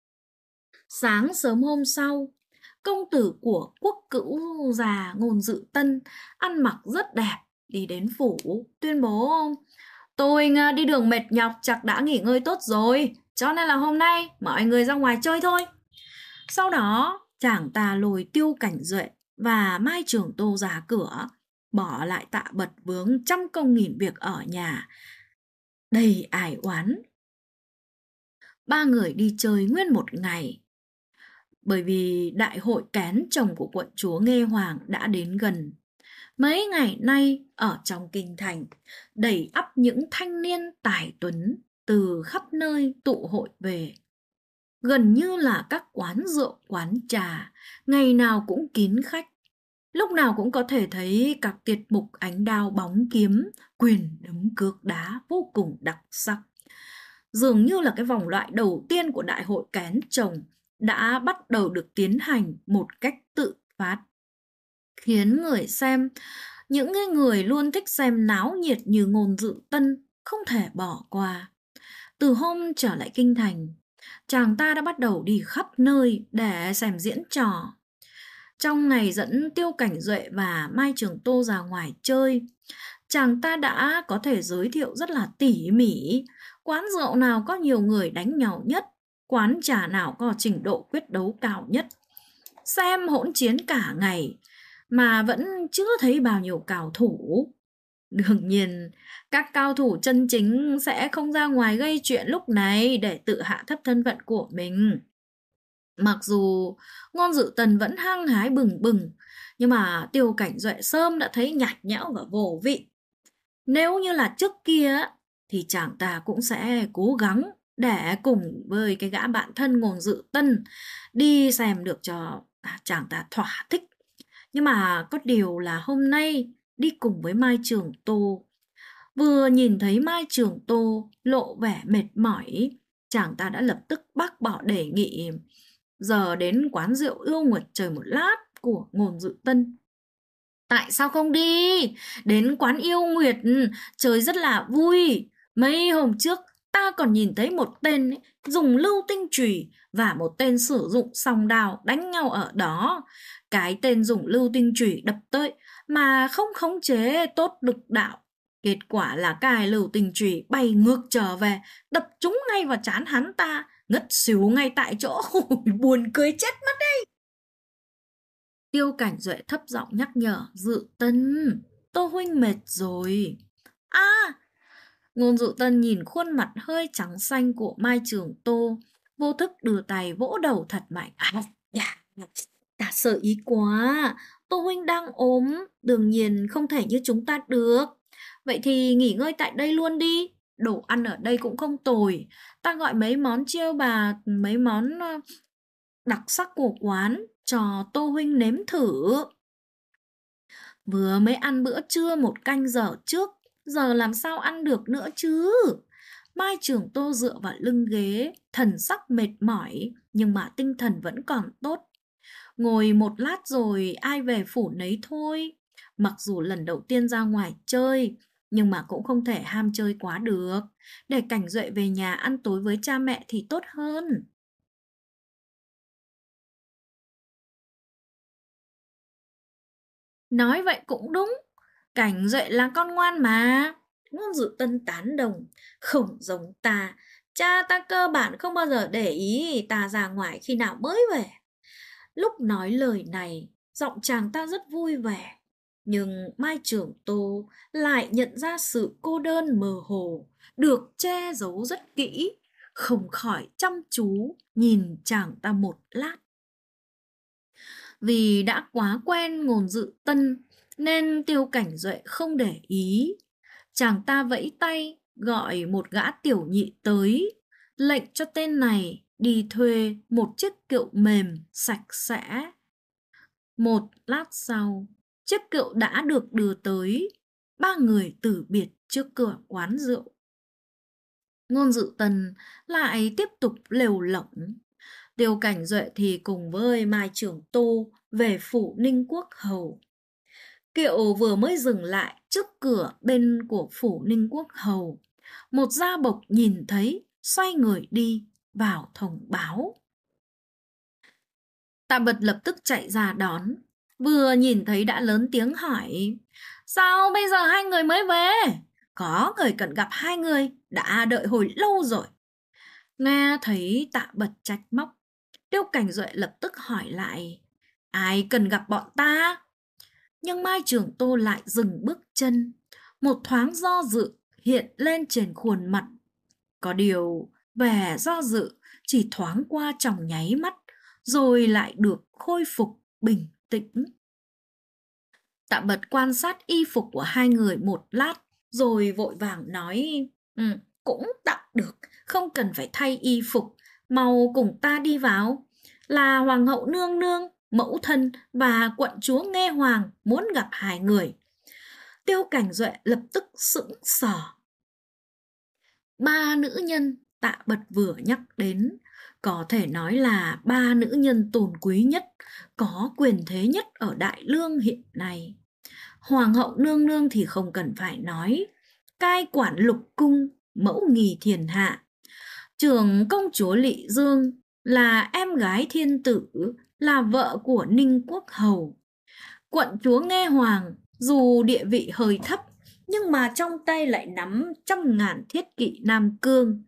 Sáng sớm hôm sau, công tử của quốc cữu già Ngôn Dự Tân ăn mặc rất đẹp đi đến phủ tuyên bố: tôi đi đường mệt nhọc chắc đã nghỉ ngơi tốt rồi, cho nên là hôm nay mọi người ra ngoài chơi thôi. Sau đó chàng ta lôi Tiêu Cảnh Duệ và Mai Trường Tô ra cửa, bỏ lại Tạ Bật vướng trăm công nghìn việc ở nhà, đầy ải oán. Ba người đi chơi nguyên một ngày. Bởi vì đại hội kén chồng của quận chúa Nghê Hoàng đã đến gần. Mấy ngày nay ở trong kinh thành, đầy ắp những thanh niên tài tuấn từ khắp nơi tụ hội về. Gần như là các quán rượu, quán trà, ngày nào cũng kín khách. Lúc nào cũng có thể thấy các tiết mục ánh đao bóng kiếm, quyền đấm cước đá vô cùng đặc sắc. Dường như là cái vòng loại đầu tiên của đại hội kén chồng đã bắt đầu được tiến hành một cách tự phát, khiến người xem, những người luôn thích xem náo nhiệt như Ngôn Dự Tân không thể bỏ qua. Từ hôm trở lại kinh thành, chàng ta đã bắt đầu đi khắp nơi để xem diễn trò. Trong ngày dẫn Tiêu Cảnh Duệ và Mai Trường Tô ra ngoài chơi, chàng ta đã có thể giới thiệu rất là tỉ mỉ quán rượu nào có nhiều người đánh nhau nhất, quán trà nào có trình độ quyết đấu cao nhất. Xem hỗn chiến cả ngày mà vẫn chưa thấy bao nhiêu cao thủ. Đương nhiên, các cao thủ chân chính sẽ không ra ngoài gây chuyện lúc này để tự hạ thấp thân phận của mình. Mặc dù Ngôn Dự Tần vẫn hăng hái bừng bừng, nhưng mà Tiêu Cảnh Duệ sớm đã thấy nhạt nhẽo và vô vị. Nếu như là trước kia thì chàng ta cũng sẽ cố gắng để cùng với cái gã bạn thân Ngôn Dự Tân đi xem được cho chàng ta thỏa thích. Nhưng mà có điều là hôm nay đi cùng với Mai Trường Tô, vừa nhìn thấy Mai Trường Tô lộ vẻ mệt mỏi, chàng ta đã lập tức bác bỏ đề nghị giờ đến quán rượu Yêu Nguyệt chơi một lát của Ngôn Dự Tân. Tại sao không đi? Đến quán Yêu Nguyệt chơi rất là vui. Mấy hôm trước ta còn nhìn thấy một tên dùng lưu tinh chùy và một tên sử dụng song đao đánh nhau ở đó. Cái tên dùng lưu tinh chùy đập tới mà không khống chế tốt lực đạo. Kết quả là cái lưu tinh chùy bay ngược trở về, đập trúng ngay vào trán hắn ta, ngất xỉu ngay tại chỗ. Buồn cười chết mất đấy. Tiêu Cảnh Duệ thấp giọng nhắc nhở Dự Tân, Tô huynh mệt rồi. À, Ngôn Dự Tân nhìn khuôn mặt hơi trắng xanh của Mai Trường Tô, vô thức đưa tay vỗ đầu thật mạnh. Ta sợ ý quá, Tô huynh đang ốm, đương nhiên không thể như chúng ta được. Vậy thì nghỉ ngơi tại đây luôn đi, đồ ăn ở đây cũng không tồi. Ta gọi mấy món chiêu bà, mấy món đặc sắc của quán cho Tô huynh nếm thử. Vừa mới ăn bữa trưa một canh giờ trước, giờ làm sao ăn được nữa chứ? Mai Trường Tô dựa vào lưng ghế, thần sắc mệt mỏi, nhưng mà tinh thần vẫn còn tốt. Ngồi một lát rồi ai về phủ nấy thôi. Mặc dù lần đầu tiên ra ngoài chơi, nhưng mà cũng không thể ham chơi quá được. Để Cảnh Duệ về nhà ăn tối với cha mẹ thì tốt hơn. Nói vậy cũng đúng, Cảnh Duệ là con ngoan mà. Ngôn Dự Tân tán đồng, không giống ta. Cha ta cơ bản không bao giờ để ý ta ra ngoài khi nào mới về. Lúc nói lời này, giọng chàng ta rất vui vẻ. Nhưng Mai Trường Tô lại nhận ra sự cô đơn mờ hồ, được che giấu rất kỹ. không khỏi chăm chú nhìn chàng ta một lát. Vì đã quá quen Ngôn Dự Tân nên Tiêu Cảnh Duệ không để ý. Chàng ta vẫy tay gọi một gã tiểu nhị tới, lệnh cho tên này đi thuê một chiếc kiệu mềm sạch sẽ. Một lát sau, chiếc kiệu đã được đưa tới, ba người từ biệt trước cửa quán rượu. Ngôn Dự Tân lại tiếp tục lều lỏng. Tiêu Cảnh Duệ thì cùng với Mai Trưởng Tô về phủ Ninh Quốc Hầu. Kiệu vừa mới dừng lại trước cửa bên của phủ Ninh Quốc Hầu, một gia bộc nhìn thấy, xoay người đi vào thông báo. Tạ Bật lập tức chạy ra đón, vừa nhìn thấy đã lớn tiếng hỏi: sao bây giờ hai người mới về? Có người cần gặp hai người, đã đợi hồi lâu rồi. Nghe thấy Tạ Bật trách móc, Tiêu Cảnh Duệ lập tức hỏi lại: ai cần gặp bọn ta? Nhưng Mai Trường Tô lại dừng bước chân, một thoáng do dự hiện lên trên khuôn mặt. Có điều vẻ do dự chỉ thoáng qua trong nháy mắt, rồi lại được khôi phục bình tĩnh. Tạ Bật quan sát y phục của hai người một lát, rồi vội vàng nói: cũng tạm được, không cần phải thay y phục, mau cùng ta đi vào. Là Hoàng hậu nương nương, mẫu thân và quận chúa Nghe Hoàng muốn gặp hai người. Tiêu Cảnh Duệ lập tức sững sờ. Ba nữ nhân Tạ Bật vừa nhắc đến có thể nói là ba nữ nhân tôn quý nhất, có quyền thế nhất ở Đại Lương hiện nay. Hoàng hậu nương nương thì không cần phải nói, cai quản lục cung, mẫu nghi thiên hạ. Trưởng công chúa Lị Dương là em gái thiên tử, là vợ của Ninh Quốc Hầu. Quận chúa Nghe Hoàng dù địa vị hơi thấp, nhưng mà trong tay lại nắm 100.000 thiết kỵ Nam Cương.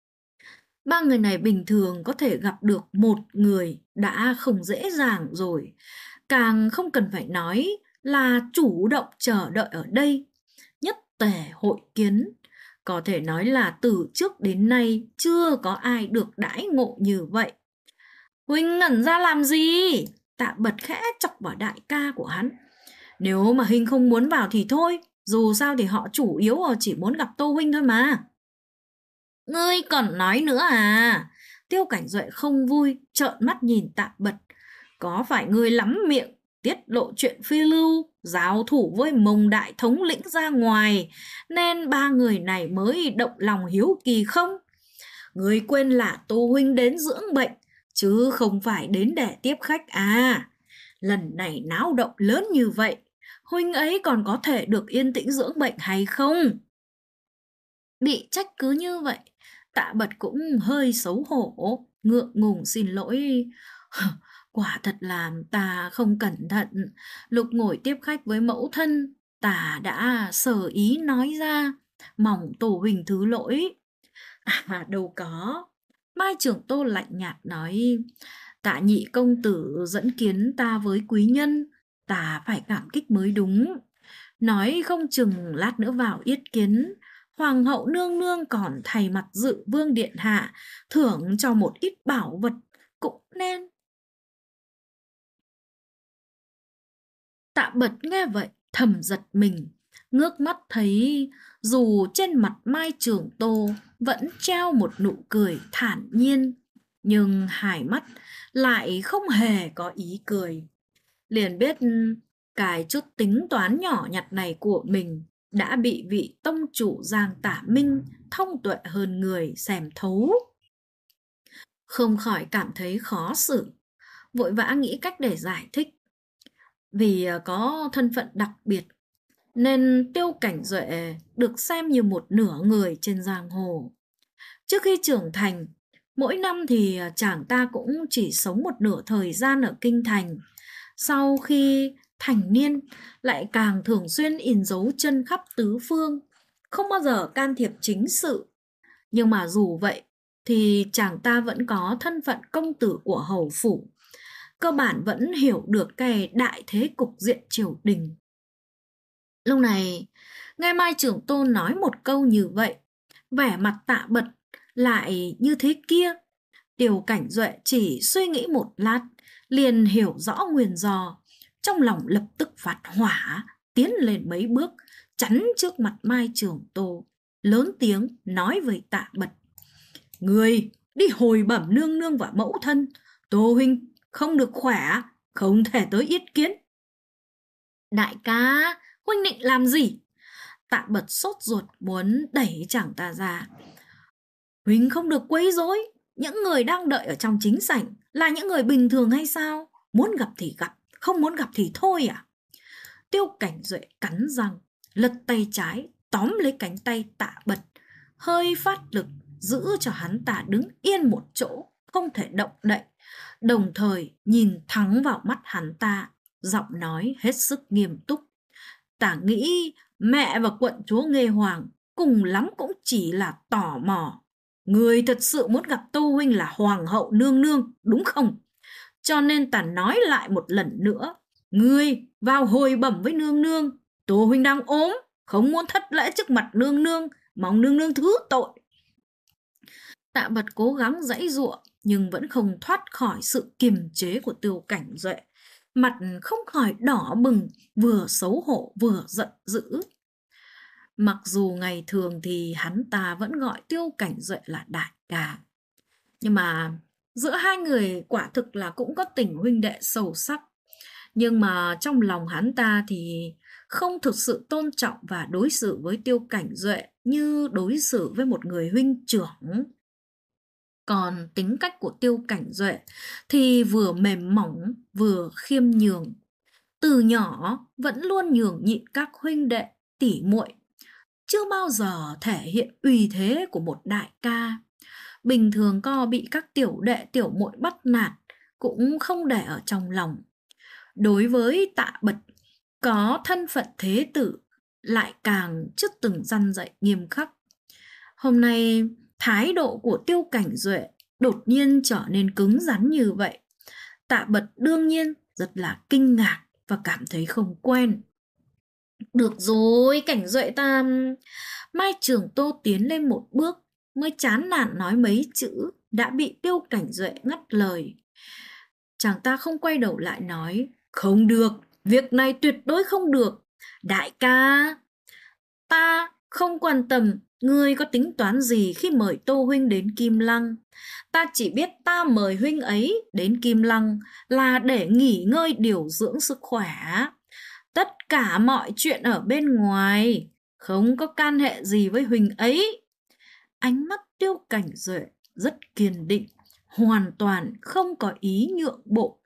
Ba người này bình thường có thể gặp được một người đã không dễ dàng rồi, càng không cần phải nói là chủ động chờ đợi ở đây. Nhất tề hội kiến, có thể nói là từ trước đến nay chưa có ai được đãi ngộ như vậy. Huynh ngẩn ra làm gì? Tạ Bật khẽ chọc vào đại ca của hắn. Nếu mà Huynh không muốn vào thì thôi, dù sao thì họ chủ yếu chỉ muốn gặp Tô Huynh thôi mà. Ngươi còn nói nữa à? Tiêu Cảnh Duệ không vui, trợn mắt nhìn Tạ Bật. Có phải ngươi lắm miệng tiết lộ chuyện phi lưu, giao thủ với Mông đại thống lĩnh ra ngoài, nên ba người này mới động lòng hiếu kỳ không? Ngươi quên là Tô Huynh đến dưỡng bệnh, chứ không phải đến để tiếp khách à? Lần này náo động lớn như vậy, Huynh ấy còn có thể được yên tĩnh dưỡng bệnh hay không? Bị trách cứ như vậy, Tạ Bật cũng hơi xấu hổ, ngượng ngùng xin lỗi. Quả thật là ta không cẩn thận, lúc ngồi tiếp khách với mẫu thân, ta đã sở ý nói ra, mong Tô Huỳnh thứ lỗi. À đâu có. Mai Trưởng Tô lạnh nhạt nói: Tạ nhị công tử dẫn kiến ta với quý nhân, ta phải cảm kích mới đúng. Nói không chừng lát nữa vào yết kiến, Hoàng hậu nương nương còn thay mặt dự vương điện hạ, thưởng cho một ít bảo vật cũng nên. Tạ Bật nghe vậy thầm giật mình, ngước mắt thấy dù trên mặt Mai Trường Tô vẫn treo một nụ cười thản nhiên, nhưng hai mắt lại không hề có ý cười. Liền biết cái chút tính toán nhỏ nhặt này của mình đã bị vị tông chủ Giang Tả Minh thông tuệ hơn người xem thấu. Không khỏi cảm thấy khó xử, vội vã nghĩ cách để giải thích. Vì có thân phận đặc biệt nên Tiêu Cảnh Duệ được xem như một nửa người trên giang hồ. Trước khi trưởng thành, mỗi năm thì chàng ta cũng chỉ sống một nửa thời gian ở kinh thành. Sau khi thành niên lại càng thường xuyên in dấu chân khắp tứ phương, không bao giờ can thiệp chính sự. Nhưng mà dù vậy thì chàng ta vẫn có thân phận công tử của hầu phủ, cơ bản vẫn hiểu được cái đại thế cục diện triều đình. Lúc này nghe Mai Trưởng Tôn nói một câu như vậy, vẻ mặt Tạ Bật lại như thế kia? Tiêu Cảnh Duệ chỉ suy nghĩ một lát, liền hiểu rõ nguyên do. Trong lòng lập tức phát hỏa, tiến lên mấy bước, chắn trước mặt Mai Trường Tô, lớn tiếng nói với Tạ Bật: Người đi hồi bẩm nương nương và mẫu thân, Tô huynh không được khỏe, không thể tới yết kiến. Đại ca, huynh định làm gì? Tạ Bật sốt ruột muốn đẩy chàng ta ra. Huynh không được quấy rối, những người đang đợi ở trong chính sảnh là những người bình thường hay sao? Muốn gặp thì gặp, không muốn gặp thì thôi à? Tiêu Cảnh Duệ cắn răng, lật tay trái, tóm lấy cánh tay Tạ Bật, hơi phát lực, giữ cho hắn ta đứng yên một chỗ, không thể động đậy, đồng thời nhìn thẳng vào mắt hắn ta, giọng nói hết sức nghiêm túc. Ta nghĩ mẹ và quận chúa Nghê Hoàng cùng lắm cũng chỉ là tò mò. Người thật sự muốn gặp Tô huynh là hoàng hậu nương nương, đúng không? Cho nên ta nói lại một lần nữa, ngươi vào hồi bẩm với nương nương, Tô huynh đang ốm, không muốn thất lễ trước mặt nương nương, mong nương nương thứ tội. Tạ Bật cố gắng giãy giụa nhưng vẫn không thoát khỏi sự kiềm chế của Tiêu Cảnh Duệ, mặt không khỏi đỏ bừng, vừa xấu hổ vừa giận dữ. Mặc dù ngày thường thì hắn ta vẫn gọi Tiêu Cảnh Duệ là đại ca, nhưng mà giữa hai người quả thực là cũng có tình huynh đệ sâu sắc. Nhưng mà trong lòng hắn ta thì không thực sự tôn trọng và đối xử với Tiêu Cảnh Duệ như đối xử với một người huynh trưởng. Còn tính cách của Tiêu Cảnh Duệ thì vừa mềm mỏng vừa khiêm nhường. Từ nhỏ vẫn luôn nhường nhịn các huynh đệ, tỉ muội, chưa bao giờ thể hiện uy thế của một đại ca. Bình thường co bị các tiểu đệ tiểu muội bắt nạt cũng không để ở trong lòng. Đối với Tạ Bật, có thân phận thế tử lại càng chưa từng răn dạy nghiêm khắc. Hôm nay thái độ của Tiêu Cảnh Duệ đột nhiên trở nên cứng rắn như vậy. Tạ Bật đương nhiên rất là kinh ngạc và cảm thấy không quen. Được rồi, Cảnh Duệ ta... Mai Trường Tô tiến lên một bước, mới chán nản nói mấy chữ, đã bị Tiêu Cảnh Duệ ngắt lời. Chàng ta không quay đầu lại nói: Không được, việc này tuyệt đối không được. Đại ca, ta không quan tâm ngươi có tính toán gì khi mời Tô huynh đến Kim Lăng. Ta chỉ biết ta mời huynh ấy đến Kim Lăng là để nghỉ ngơi điều dưỡng sức khỏe. Tất cả mọi chuyện ở bên ngoài không có can hệ gì với huynh ấy. Ánh mắt Tiêu Cảnh Duệ rất kiên định, hoàn toàn không có ý nhượng bộ.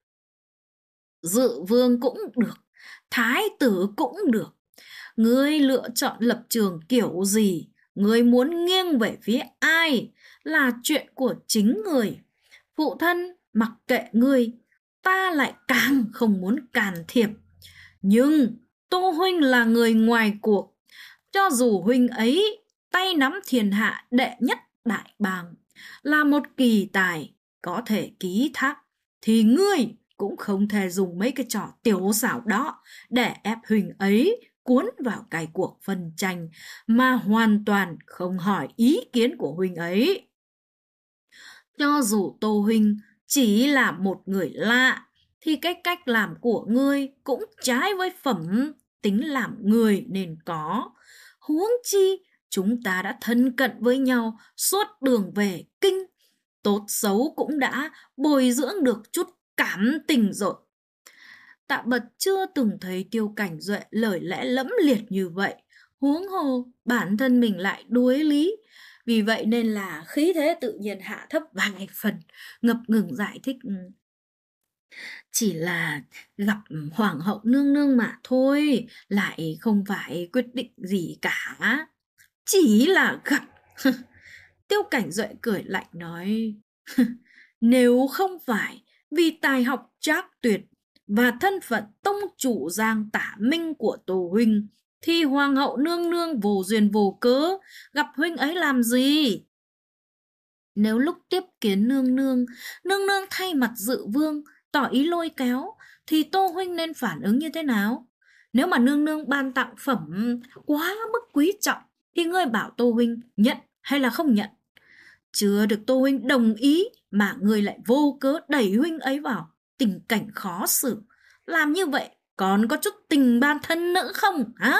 Dự vương cũng được, thái tử cũng được. Ngươi lựa chọn lập trường kiểu gì, ngươi muốn nghiêng về phía ai là chuyện của chính người. Phụ thân mặc kệ ngươi, ta lại càng không muốn can thiệp. Nhưng Tô huynh là người ngoài cuộc, cho dù huynh ấy tay nắm thiên hạ đệ nhất đại bàng, là một kỳ tài có thể ký thác, thì ngươi cũng không thể dùng mấy cái trò tiểu xảo đó để ép huynh ấy cuốn vào cái cuộc phân tranh mà hoàn toàn không hỏi ý kiến của huynh ấy. Cho dù Tô huynh chỉ là một người lạ, thì cái cách làm của ngươi cũng trái với phẩm tính làm người nên có. Huống chi chúng ta đã thân cận với nhau suốt đường về kinh, tốt xấu cũng đã bồi dưỡng được chút cảm tình rồi. Tạ Bật chưa từng thấy Tiêu Cảnh Duệ lời lẽ lẫm liệt như vậy, huống hồ bản thân mình lại đuối lý. Vì vậy nên là khí thế tự nhiên hạ thấp vài phần, ngập ngừng giải thích: Chỉ là gặp hoàng hậu nương nương mà thôi, lại không phải quyết định gì cả. Chỉ là gặp. Tiêu Cảnh Duệ cười lạnh nói: Nếu không phải vì tài học trác tuyệt và thân phận tông chủ Giang Tả Minh của Tô huynh, thì hoàng hậu nương nương vô duyên vô cớ gặp huynh ấy làm gì? Nếu lúc tiếp kiến nương nương, nương nương thay mặt dự vương tỏ ý lôi kéo, thì Tô huynh nên phản ứng như thế nào? Nếu mà nương nương ban tặng phẩm quá mức quý trọng, thì ngươi bảo Tô huynh nhận hay là không nhận? Chưa được Tô huynh đồng ý mà ngươi lại vô cớ đẩy huynh ấy vào tình cảnh khó xử. Làm như vậy còn có chút tình bạn thân nữa không hả?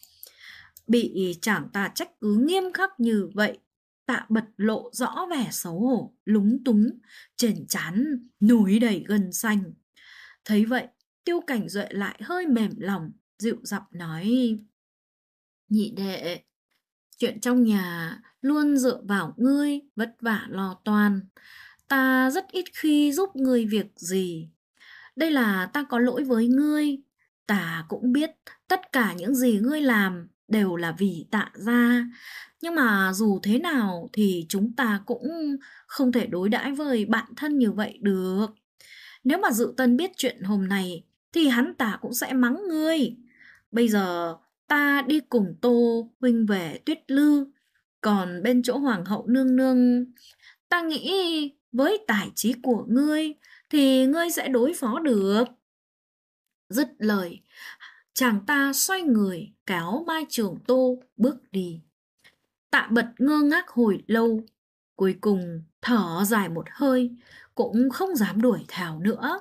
Bị chàng ta trách cứ nghiêm khắc như vậy, Tạ Bật lộ rõ vẻ xấu hổ, lúng túng, trên trán núi đầy gân xanh. Thấy vậy, Tiêu Cảnh Duệ lại hơi mềm lòng, dịu giọng nói: Nhị đệ, chuyện trong nhà luôn dựa vào ngươi, vất vả lo toan. Ta rất ít khi giúp ngươi việc gì. Đây là ta có lỗi với ngươi. Ta cũng biết tất cả những gì ngươi làm đều là vì Tạ gia. Nhưng mà dù thế nào thì chúng ta cũng không thể đối đãi với bạn thân như vậy được. Nếu mà Dự Tân biết chuyện hôm nay thì hắn ta cũng sẽ mắng ngươi. Bây giờ ta đi cùng Tô huynh về Tuyết Lư. Còn bên chỗ Hoàng hậu nương nương, ta nghĩ với tài trí của ngươi thì ngươi sẽ đối phó được. Dứt lời, chàng ta xoay người kéo Mai Trường Tô bước đi. Tạ Bật ngơ ngác hồi lâu, cuối cùng thở dài một hơi, cũng không dám đuổi theo nữa.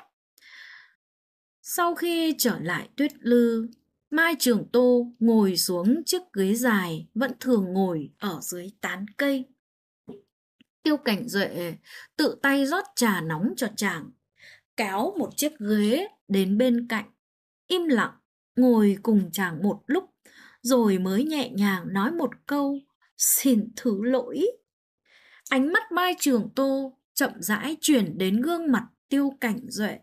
Sau khi trở lại Tuyết Lư, Mai Trường Tô ngồi xuống chiếc ghế dài vẫn thường ngồi ở dưới tán cây. Tiêu Cảnh Duệ tự tay rót trà nóng cho chàng, kéo một chiếc ghế đến bên cạnh, im lặng ngồi cùng chàng một lúc, rồi mới nhẹ nhàng nói một câu: Xin thứ lỗi. Ánh mắt Mai Trường Tô chậm rãi chuyển đến gương mặt Tiêu Cảnh Duệ.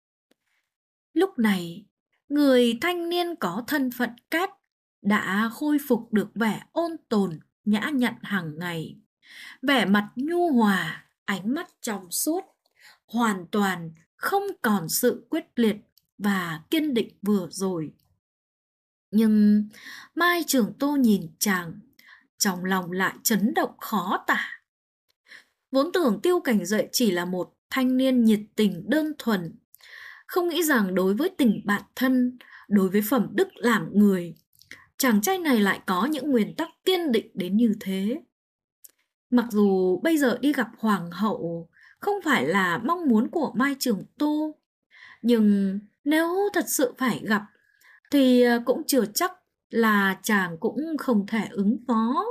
Lúc này, người thanh niên có thân phận kép đã khôi phục được vẻ ôn tồn, nhã nhặn hàng ngày. Vẻ mặt nhu hòa, ánh mắt trong suốt, hoàn toàn không còn sự quyết liệt và kiên định vừa rồi. Nhưng Mai Trường Tô nhìn chàng, trong lòng lại chấn động khó tả. Vốn tưởng Tiêu Cảnh Duệ chỉ là một thanh niên nhiệt tình đơn thuần, không nghĩ rằng đối với tình bạn thân, đối với phẩm đức làm người, chàng trai này lại có những nguyên tắc kiên định đến như thế. Mặc dù bây giờ đi gặp Hoàng hậu không phải là mong muốn của Mai Trường Tô, nhưng nếu thật sự phải gặp thì cũng chưa chắc là chàng cũng không thể ứng phó.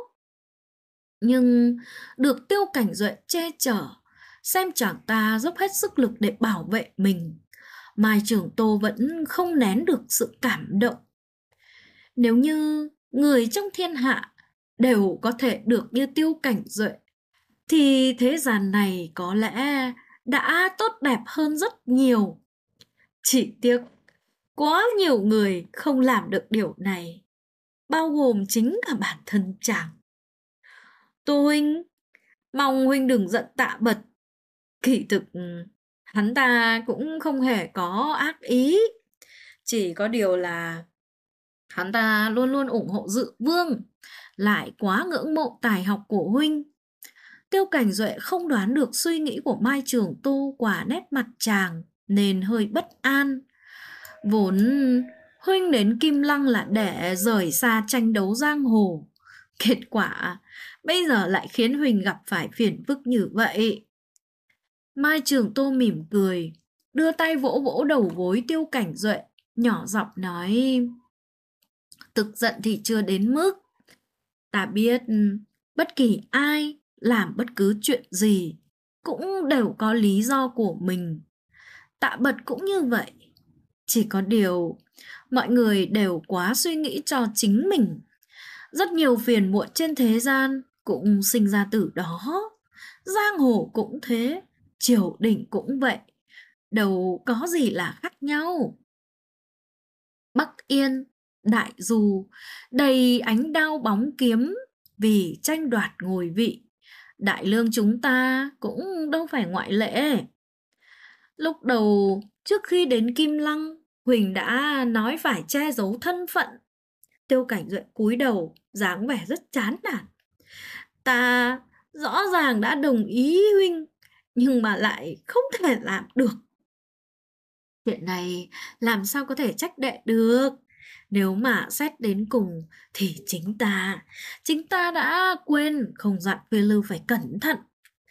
Nhưng được Tiêu Cảnh Duệ che chở, xem chàng ta dốc hết sức lực để bảo vệ mình, Mai Trường Tô vẫn không nén được sự cảm động. Nếu như người trong thiên hạ đều có thể được như Tiêu Cảnh Duệ, thì thế gian này có lẽ đã tốt đẹp hơn rất nhiều. Chỉ tiếc quá nhiều người không làm được điều này, bao gồm chính cả bản thân chàng. Tô huynh, mong huynh đừng giận Tạ Bật. Kỳ thực hắn ta cũng không hề có ác ý, chỉ có điều là hắn ta luôn luôn ủng hộ Dự Vương, lại quá ngưỡng mộ tài học của huynh. Tiêu Cảnh Duệ không đoán được suy nghĩ của Mai Trường Tô qua nét mặt chàng, nên hơi bất an. Vốn huynh đến Kim Lăng là để rời xa tranh đấu giang hồ, kết quả bây giờ lại khiến huynh gặp phải phiền phức như vậy. Mai Trường Tô mỉm cười, đưa tay vỗ vỗ đầu gối Tiêu Cảnh Duệ, nhỏ giọng nói: Tức giận thì chưa đến mức. Ta biết bất kỳ ai làm bất cứ chuyện gì cũng đều có lý do của mình. Tạ Bật cũng như vậy. Chỉ có điều mọi người đều quá suy nghĩ cho chính mình. Rất nhiều phiền muộn trên thế gian cũng sinh ra từ đó. Giang hồ cũng thế, triều đình cũng vậy. Đâu có gì là khác nhau. Bắc Yên, Đại Du, đầy ánh đao bóng kiếm vì tranh đoạt ngôi vị. Đại Lương chúng ta cũng đâu phải ngoại lệ. Lúc đầu, trước khi đến Kim Lăng, Huỳnh đã nói phải che giấu thân phận. Tiêu Cảnh Duệ cúi đầu, dáng vẻ rất chán nản. Ta rõ ràng đã đồng ý huynh, nhưng mà lại không thể làm được. Chuyện này làm sao có thể trách đệ được. Nếu mà xét đến cùng thì chính ta đã quên không dặn Phi Lư phải cẩn thận.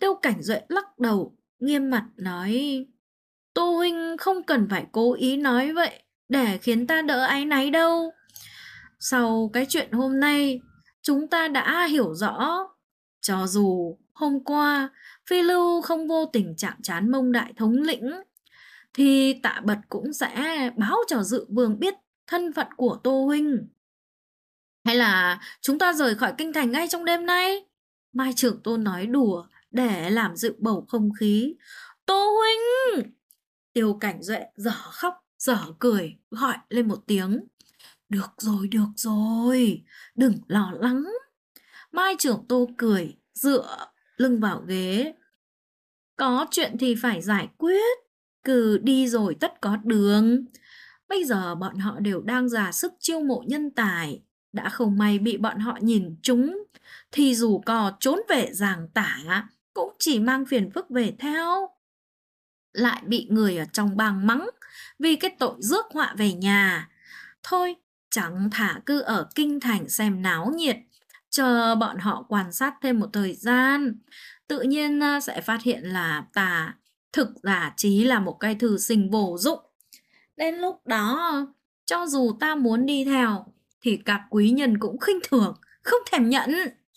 Tiêu Cảnh Duệ lắc đầu, nghiêm mặt nói: Tô huynh không cần phải cố ý nói vậy để khiến ta đỡ áy náy đâu. Sau cái chuyện hôm nay, chúng ta đã hiểu rõ. Cho dù hôm qua Phi Lưu không vô tình chạm trán Mông Đại thống lĩnh, thì Tạ Bật cũng sẽ báo cho Dự Vương biết thân phận của Tô huynh. Hay là chúng ta rời khỏi kinh thành ngay trong đêm nay? Mai Trưởng Tôn nói đùa để làm dịu bầu không khí. Tô huynh! Tiêu Cảnh Duệ dở khóc dở cười gọi lên một tiếng. Được rồi, đừng lo lắng. Mai Trưởng Tô cười, dựa lưng vào ghế. Có chuyện thì phải giải quyết, cứ đi rồi tất có đường. Bây giờ bọn họ đều đang ra sức chiêu mộ nhân tài, đã không may bị bọn họ nhìn trúng, thì dù có trốn về Giàng Tả cũng chỉ mang phiền phức về theo. Lại bị người ở trong bang mắng vì cái tội rước họa về nhà. Thôi, chẳng thả cứ ở kinh thành xem náo nhiệt, chờ bọn họ quan sát thêm một thời gian, tự nhiên sẽ phát hiện là ta thực giả chí là một cái thư sinh vô dụng. Đến lúc đó, cho dù ta muốn đi theo, thì các quý nhân cũng khinh thường, không thèm nhận.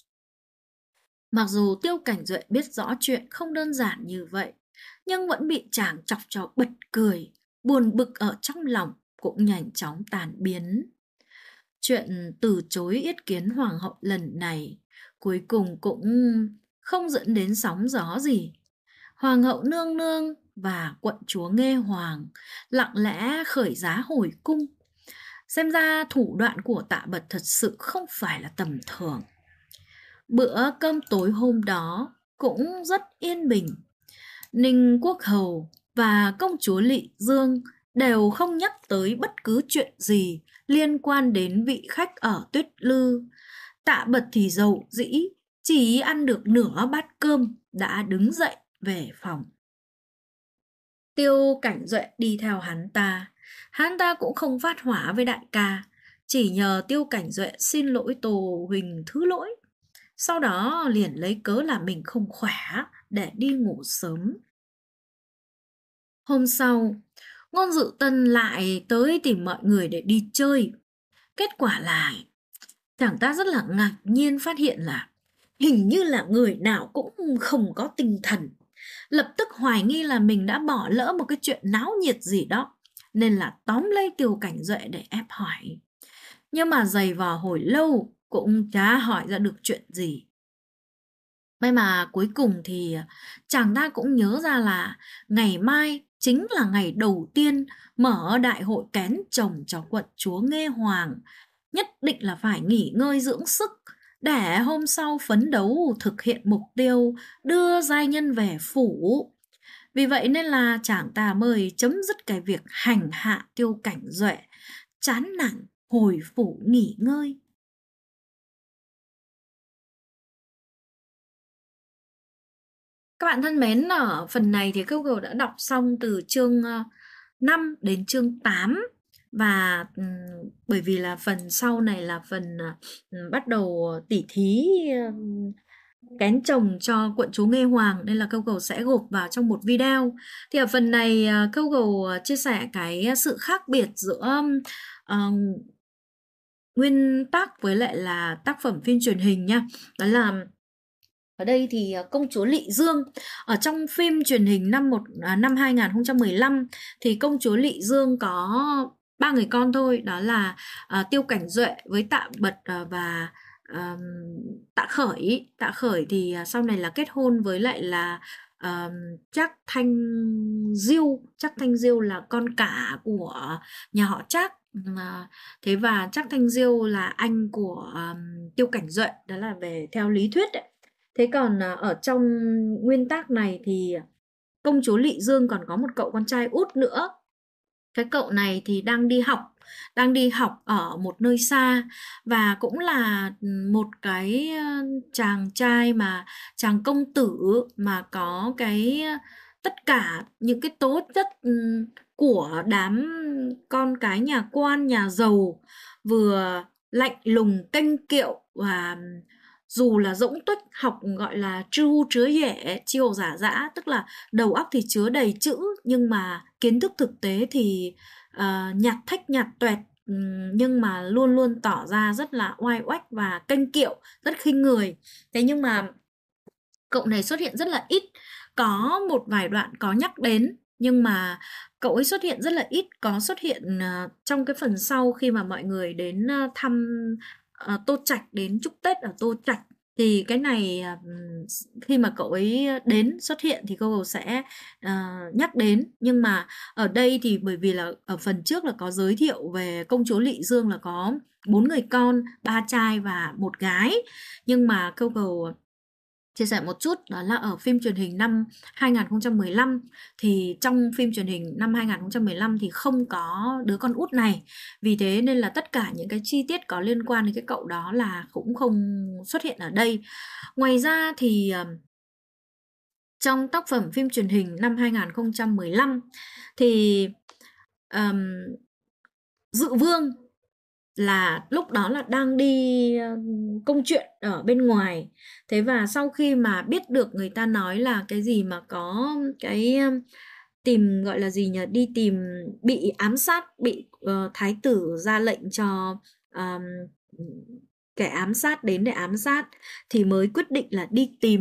Mặc dù Tiêu Cảnh Duệ biết rõ chuyện không đơn giản như vậy, nhưng vẫn bị chàng chọc cho bật cười, buồn bực ở trong lòng cũng nhanh chóng tan biến. Chuyện từ chối yết kiến hoàng hậu lần này cuối cùng cũng không dẫn đến sóng gió gì. Hoàng hậu nương nương và quận chúa Nghê Hoàng lặng lẽ khởi giá hồi cung. Xem ra thủ đoạn của Tạ Bật thật sự không phải là tầm thường. Bữa cơm tối hôm đó cũng rất yên bình. Ninh Quốc Hầu và công chúa Lị Dương đều không nhắc tới bất cứ chuyện gì liên quan đến vị khách ở Tuyết Lư. Tạ Bật thì dầu dĩ, chỉ ăn được nửa bát cơm đã đứng dậy về phòng. Tiêu Cảnh Duệ đi theo hắn ta cũng không phát hỏa với đại ca, chỉ nhờ Tiêu Cảnh Duệ xin lỗi Tô Huỳnh thứ lỗi. Sau đó liền lấy cớ là mình không khỏe để đi ngủ sớm. Hôm sau, Ngôn Dự Tân lại tới tìm mọi người để đi chơi. Kết quả là chàng ta rất là ngạc nhiên phát hiện là hình như là người nào cũng không có tinh thần. Lập tức hoài nghi là mình đã bỏ lỡ một cái chuyện náo nhiệt gì đó, nên là tóm lấy Tiêu Cảnh Duệ để ép hỏi. Nhưng mà giày vò hồi lâu cũng chả hỏi ra được chuyện gì. May mà cuối cùng thì chàng ta cũng nhớ ra là ngày mai chính là ngày đầu tiên mở đại hội kén chồng cho quận chúa Nghê Hoàng. Nhất định là phải nghỉ ngơi dưỡng sức để hôm sau phấn đấu thực hiện mục tiêu đưa giai nhân về phủ. Vì vậy nên là chàng ta mới chấm dứt cái việc hành hạ Tiêu Cảnh Duệ, chán nản hồi phủ nghỉ ngơi. Các bạn thân mến, ở phần này thì Google đã đọc xong từ chương 5 đến chương 8. Và bởi vì là phần sau này là phần bắt đầu tỉ thí kén chồng cho quận chúa Nghê Hoàng, nên là Google sẽ gộp vào trong một video. Thì ở phần này Google chia sẻ cái sự khác biệt giữa nguyên tác với lại là tác phẩm phim truyền hình nha. Đó là ở đây thì công chúa Lị Dương ở trong phim truyền hình năm 2015 thì công chúa Lị Dương có 3 người con thôi, đó là Tiêu Cảnh Duệ với Tạ Bật và Tạ Khởi. Tạ Khởi thì sau này là kết hôn với lại là Trác Thanh Diêu. Trác Thanh Diêu là con cả của nhà họ Trác. Thế và Trác Thanh Diêu là anh của Tiêu Cảnh Duệ, đó là về theo lý thuyết đấy. Thế còn ở trong nguyên tác này thì công chúa Lị Dương còn có một cậu con trai út nữa. Cái cậu này thì đang đi học ở một nơi xa, và cũng là một cái chàng trai mà chàng công tử mà có cái tất cả những cái tố chất của đám con cái nhà quan nhà giàu, vừa lạnh lùng kênh kiệu và dù là dỗng tuếch, học gọi là trư hu chứa dễ, chi hồ giả dã, tức là đầu óc thì chứa đầy chữ nhưng mà kiến thức thực tế thì nhạt thách nhạt toẹt, nhưng mà luôn luôn tỏ ra rất là oai oách và kênh kiệu, rất khinh người. Thế nhưng mà cậu này xuất hiện rất là ít, có một vài đoạn có nhắc đến nhưng mà cậu ấy xuất hiện rất là ít, có xuất hiện trong cái phần sau khi mà mọi người đến thăm Tô Trạch, đến chúc Tết ở Tô Trạch. Thì cái này khi mà cậu ấy đến xuất hiện thì cô sẽ nhắc đến, nhưng mà ở đây thì bởi vì là ở phần trước là có giới thiệu về công chúa Lỵ Dương là có 4 người con, 3 trai và 1 gái, nhưng mà Coco chia sẻ một chút đó là ở phim truyền hình năm 2015 thì trong phim truyền hình năm 2015 thì không có đứa con út này. Vì thế nên là tất cả những cái chi tiết có liên quan đến cái cậu đó là cũng không xuất hiện ở đây. Ngoài ra thì trong tác phẩm phim truyền hình năm 2015 thì Dự Vương là lúc đó là đang đi công chuyện ở bên ngoài. Thế và sau khi mà biết được người ta nói là cái gì mà có cái tìm gọi là gì nhỉ, đi tìm bị ám sát, bị thái tử ra lệnh cho kẻ ám sát đến để ám sát, thì mới quyết định là đi tìm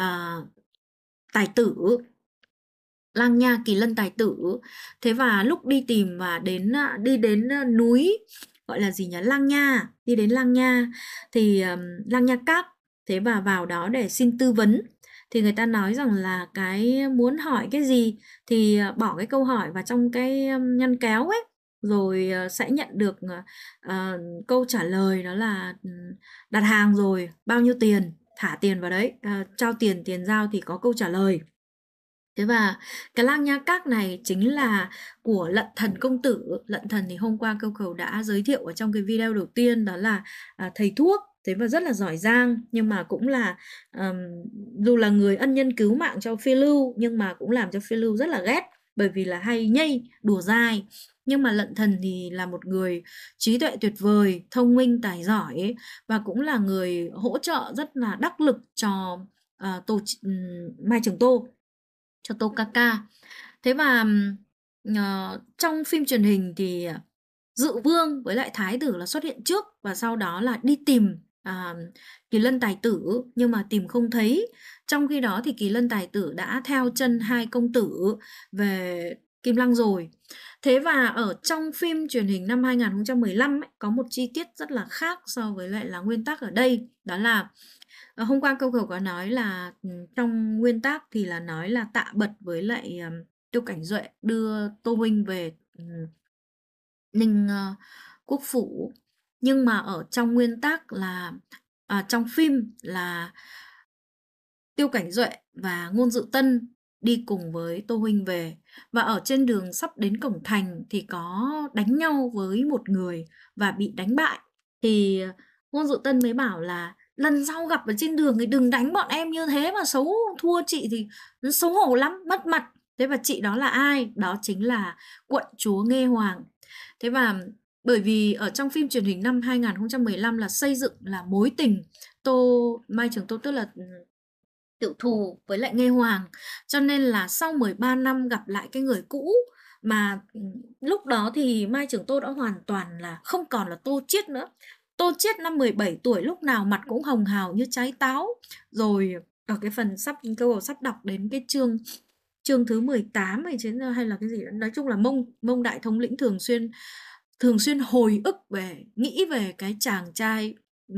tài tử Lang Nha Kỳ Lân tài tử. Thế và lúc đi tìm và đi đến núi gọi là gì nhỉ, Lang Nha, đi đến Lang Nha thì Lang Nha Các. Thế và vào đó để xin tư vấn thì người ta nói rằng là cái muốn hỏi cái gì thì bỏ cái câu hỏi vào trong cái ngăn kéo ấy, rồi sẽ nhận được câu trả lời, đó là đặt hàng rồi bao nhiêu tiền, thả tiền vào đấy, trao tiền, tiền giao thì có câu trả lời. Thế và cái Lang Nha Các này chính là của Lận Thần công tử. Lận Thần thì hôm qua Câu Cầu đã giới thiệu ở trong cái video đầu tiên, đó là thầy thuốc, thế và rất là giỏi giang, nhưng mà cũng là dù là người ân nhân cứu mạng cho phiêu lưu nhưng mà cũng làm cho phiêu lưu rất là ghét, bởi vì là hay nhây đùa dai. Nhưng mà Lận Thần thì là một người trí tuệ tuyệt vời, thông minh tài giỏi, và cũng là người hỗ trợ rất là đắc lực cho Mai Trường Tô, cho Tokaka. Thế và trong phim truyền hình thì Dự Vương với lại Thái tử là xuất hiện trước, và sau đó là đi tìm Kỳ Lân tài tử nhưng mà tìm không thấy. Trong khi đó thì Kỳ Lân tài tử đã theo chân hai công tử về Kim Lăng rồi. Thế và ở trong phim truyền hình năm 2015 ấy, có một chi tiết rất là khác so với lại là nguyên tắc ở đây, đó là hôm qua Câu Cầu có nói là trong nguyên tắc thì là nói là Tạ Bật với lại Tiêu Cảnh Duệ đưa Tô Huynh về Ninh Quốc Phủ, nhưng mà ở trong nguyên tắc là trong phim là Tiêu Cảnh Duệ và Ngôn Dự Tân đi cùng với Tô Huynh về, và ở trên đường sắp đến cổng thành thì có đánh nhau với một người và bị đánh bại. Thì Ngôn Dự Tân mới bảo là lần sau gặp ở trên đường thì đừng đánh bọn em như thế, mà xấu, thua chị thì nó xấu hổ lắm, mất mặt. Thế và chị đó là ai? Đó chính là quận chúa Nghê Hoàng. Thế và bởi vì ở trong phim truyền hình năm 2015 là xây dựng là mối tình Mai Trường Tô, tức là tiểu thù với lại Nghê Hoàng, cho nên là sau 13 năm gặp lại cái người cũ, mà lúc đó thì Mai Trường Tô đã hoàn toàn là không còn là Tô Chiết nữa. Tô Chiết năm 17 tuổi lúc nào mặt cũng hồng hào như trái táo. Rồi ở cái phần Câu sắp đọc đến cái chương thứ 18 hay là cái gì đó, nói chung là Mông Đại thống lĩnh thường xuyên hồi ức nghĩ về cái chàng trai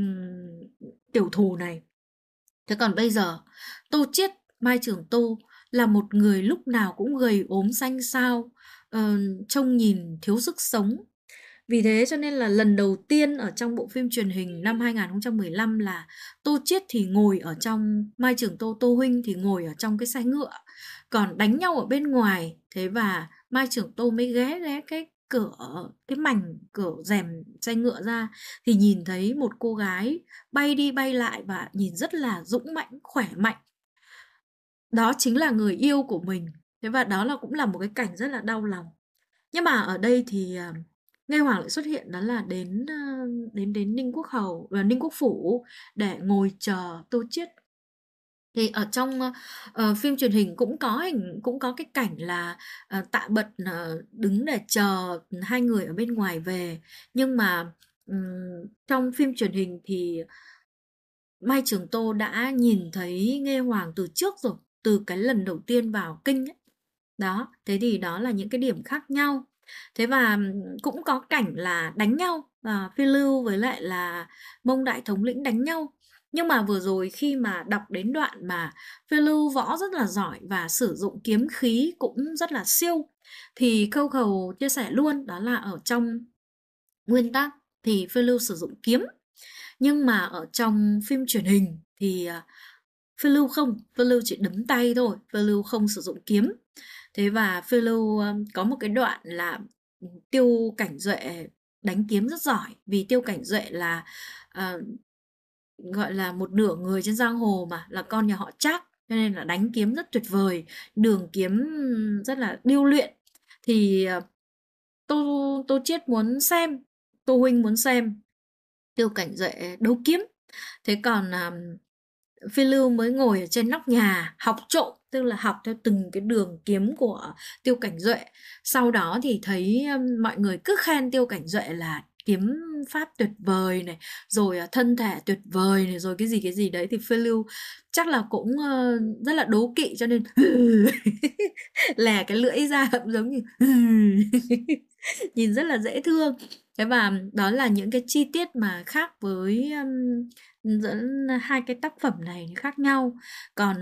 tiểu thù này. Thế còn bây giờ Tô Chiết, Mai Trường Tô là một người lúc nào cũng gầy ốm xanh xao, trông nhìn thiếu sức sống. Vì thế cho nên là lần đầu tiên ở trong bộ phim truyền hình năm 2015 là Tô Chiết thì ngồi ở trong, Mai Trường Tô, Tô Huynh thì ngồi ở trong cái xe ngựa, còn đánh nhau ở bên ngoài. Thế và Mai Trường Tô mới ghé cái mảnh cửa rèm xe ngựa ra thì nhìn thấy một cô gái bay đi bay lại và nhìn rất là dũng mãnh, khỏe mạnh. Đó chính là người yêu của mình. Thế và đó cũng là một cái cảnh rất là đau lòng. Nhưng mà ở đây thì Nghe Hoàng lại xuất hiện, đó là đến Ninh Quốc Hầu và Ninh Quốc Phủ để ngồi chờ Tô Chiết. Thì ở trong phim truyền hình cũng có cái cảnh là Tạ Bật đứng để chờ hai người ở bên ngoài về, nhưng mà trong phim truyền hình thì Mai Trường Tô đã nhìn thấy Nghê Hoàng từ trước rồi, từ cái lần đầu tiên vào kinh ấy. Đó, thế thì đó là những cái điểm khác nhau. Thế và cũng có cảnh là đánh nhau, Phiêu Lưu với lại là Mông Đại Thống lĩnh đánh nhau. Nhưng mà vừa rồi khi mà đọc đến đoạn mà Phiêu Lưu võ rất là giỏi và sử dụng kiếm khí cũng rất là siêu, thì Khâu Khẩu chia sẻ luôn đó là ở trong nguyên tác thì Phiêu Lưu sử dụng kiếm, nhưng mà ở trong phim truyền hình thì Phiêu Lưu không, Phiêu Lưu chỉ đấm tay thôi, Phiêu Lưu không sử dụng kiếm. Thế và Phiêu Lưu có một cái đoạn là Tiêu Cảnh Duệ đánh kiếm rất giỏi, vì Tiêu Cảnh Duệ là gọi là một nửa người trên giang hồ mà, là con nhà họ Trác, cho nên là đánh kiếm rất tuyệt vời, đường kiếm rất là điêu luyện. Thì Tô Chiết muốn xem, Tô huynh muốn xem Tiêu Cảnh Duệ đấu kiếm. Thế còn Phi Lưu mới ngồi ở trên nóc nhà học trộm, tức là học theo từng cái đường kiếm của Tiêu Cảnh Duệ. Sau đó thì thấy mọi người cứ khen Tiêu Cảnh Duệ là kiếm pháp tuyệt vời này, rồi thân thể tuyệt vời này, rồi cái gì đấy, thì Phi Lưu chắc là cũng rất là đố kỵ, cho nên lè cái lưỡi ra giống như nhìn rất là dễ thương. Thế và đó là những cái chi tiết mà khác với giữa hai cái tác phẩm này khác nhau. Còn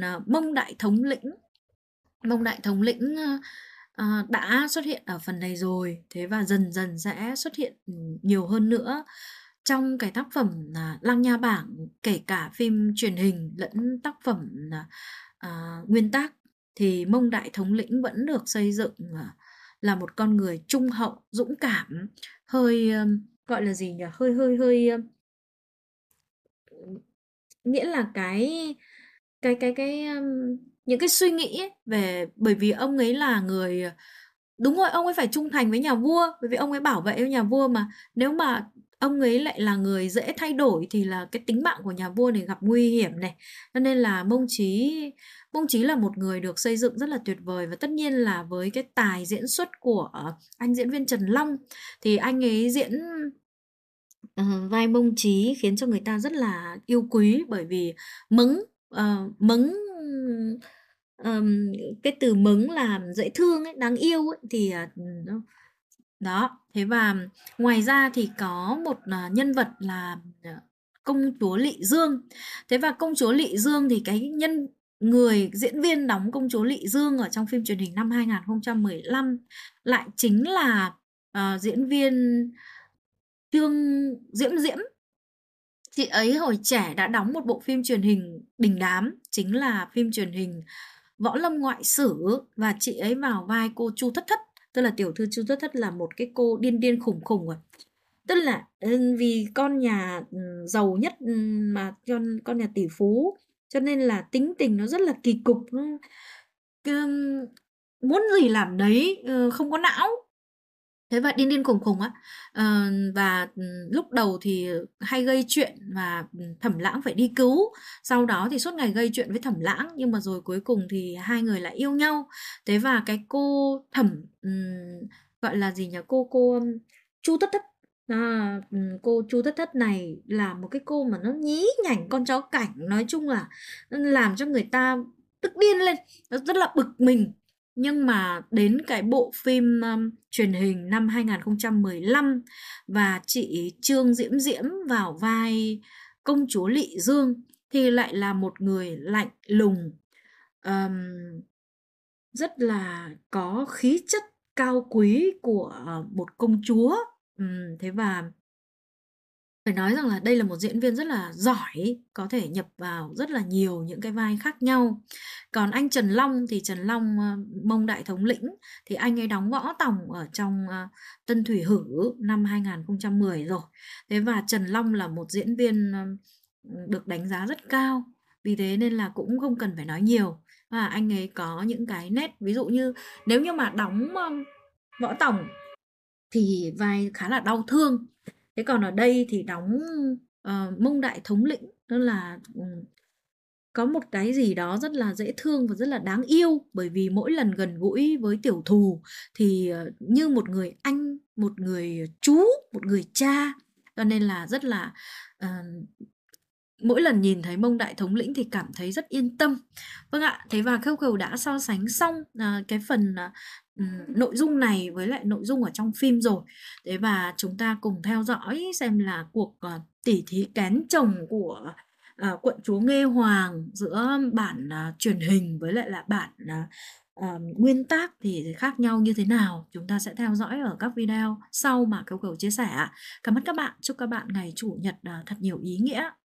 Mông Đại Thống lĩnh đã xuất hiện ở phần này rồi, thế và dần dần sẽ xuất hiện nhiều hơn nữa trong cái tác phẩm Lăng Nha Bảng, kể cả phim truyền hình lẫn tác phẩm nguyên tác. Thì Mông Đại Thống lĩnh vẫn được xây dựng là một con người trung hậu, dũng cảm, hơi gọi là gì nhỉ, hơi hơi hơi nghĩa là những cái suy nghĩ ấy về, bởi vì ông ấy là người, đúng rồi, ông ấy phải trung thành với nhà vua, bởi vì ông ấy bảo vệ cho nhà vua mà. Nếu mà ông ấy lại là người dễ thay đổi thì là cái tính mạng của nhà vua này gặp nguy hiểm này. Cho nên là Mông Chí là một người được xây dựng rất là tuyệt vời, và tất nhiên là với cái tài diễn xuất của anh diễn viên Trần Long, thì anh ấy diễn vai Mông Chí khiến cho người ta rất là yêu quý, bởi vì mấng, cái từ mấng là dễ thương ấy, đáng yêu ấy, thì đó. Thế và ngoài ra thì có một nhân vật là công chúa Lị Dương. Thế và công chúa Lị Dương thì người diễn viên đóng công chúa Lị Dương ở trong phim truyền hình năm 2015 lại chính là diễn viên Trương Diễm Diễm. Chị ấy hồi trẻ đã đóng một bộ phim truyền hình đình đám, chính là phim truyền hình Võ Lâm Ngoại Sử, và chị ấy vào vai cô Chu Thất Thất, tức là tiểu thư Chu Thất Thất là một cái cô điên điên khủng khủng rồi. Tức là vì con nhà giàu nhất, mà con nhà tỷ phú, cho nên là tính tình nó rất là kỳ cục, muốn gì làm đấy, không có não. Thế và điên điên khùng khùng á. Và lúc đầu thì hay gây chuyện và Thẩm Lãng phải đi cứu. Sau đó thì suốt ngày gây chuyện với Thẩm Lãng, nhưng mà rồi cuối cùng thì hai người lại yêu nhau. Thế và cái cô Thẩm gọi là gì nhỉ? Cô Chu Tất Tất. Cô Chu Tất Tất này là một cái cô mà nó nhí nhảnh con chó cảnh, nói chung là làm cho người ta tức điên lên, nó rất là bực mình. Nhưng mà đến cái bộ phim truyền hình năm 2015 và chị Trương Diễm Diễm vào vai công chúa Lị Dương thì lại là một người lạnh lùng, ờm, rất là có khí chất cao quý của một công chúa. Thế và phải nói rằng là đây là một diễn viên rất là giỏi, có thể nhập vào rất là nhiều những cái vai khác nhau. Còn anh Trần Long thì Trần Long, Mông Đại Thống lĩnh, thì anh ấy đóng Võ Tòng ở trong Tân Thủy Hử năm 2010 rồi. Thế và Trần Long là một diễn viên được đánh giá rất cao, vì thế nên là cũng không cần phải nói nhiều. Và anh ấy có những cái nét, ví dụ như nếu như mà đóng Võ Tòng thì vai khá là đau thương. Thế còn ở đây thì đóng Mông Đại thống lĩnh, tức là có một cái gì đó rất là dễ thương và rất là đáng yêu, bởi vì mỗi lần gần gũi với tiểu thù thì như một người anh, một người chú, một người cha, cho nên là rất là mỗi lần nhìn thấy Mông Đại thống lĩnh thì cảm thấy rất yên tâm. Vâng ạ, thế và Khâu đã so sánh xong cái phần nội dung này với lại nội dung ở trong phim rồi. Thế và chúng ta cùng theo dõi xem là cuộc tỉ thí kén chồng của quận chúa Nghê Hoàng giữa bản truyền hình với lại là bản nguyên tác thì khác nhau như thế nào. Chúng ta sẽ theo dõi ở các video sau mà Khâu chia sẻ. Cảm ơn các bạn, chúc các bạn ngày Chủ nhật thật nhiều ý nghĩa.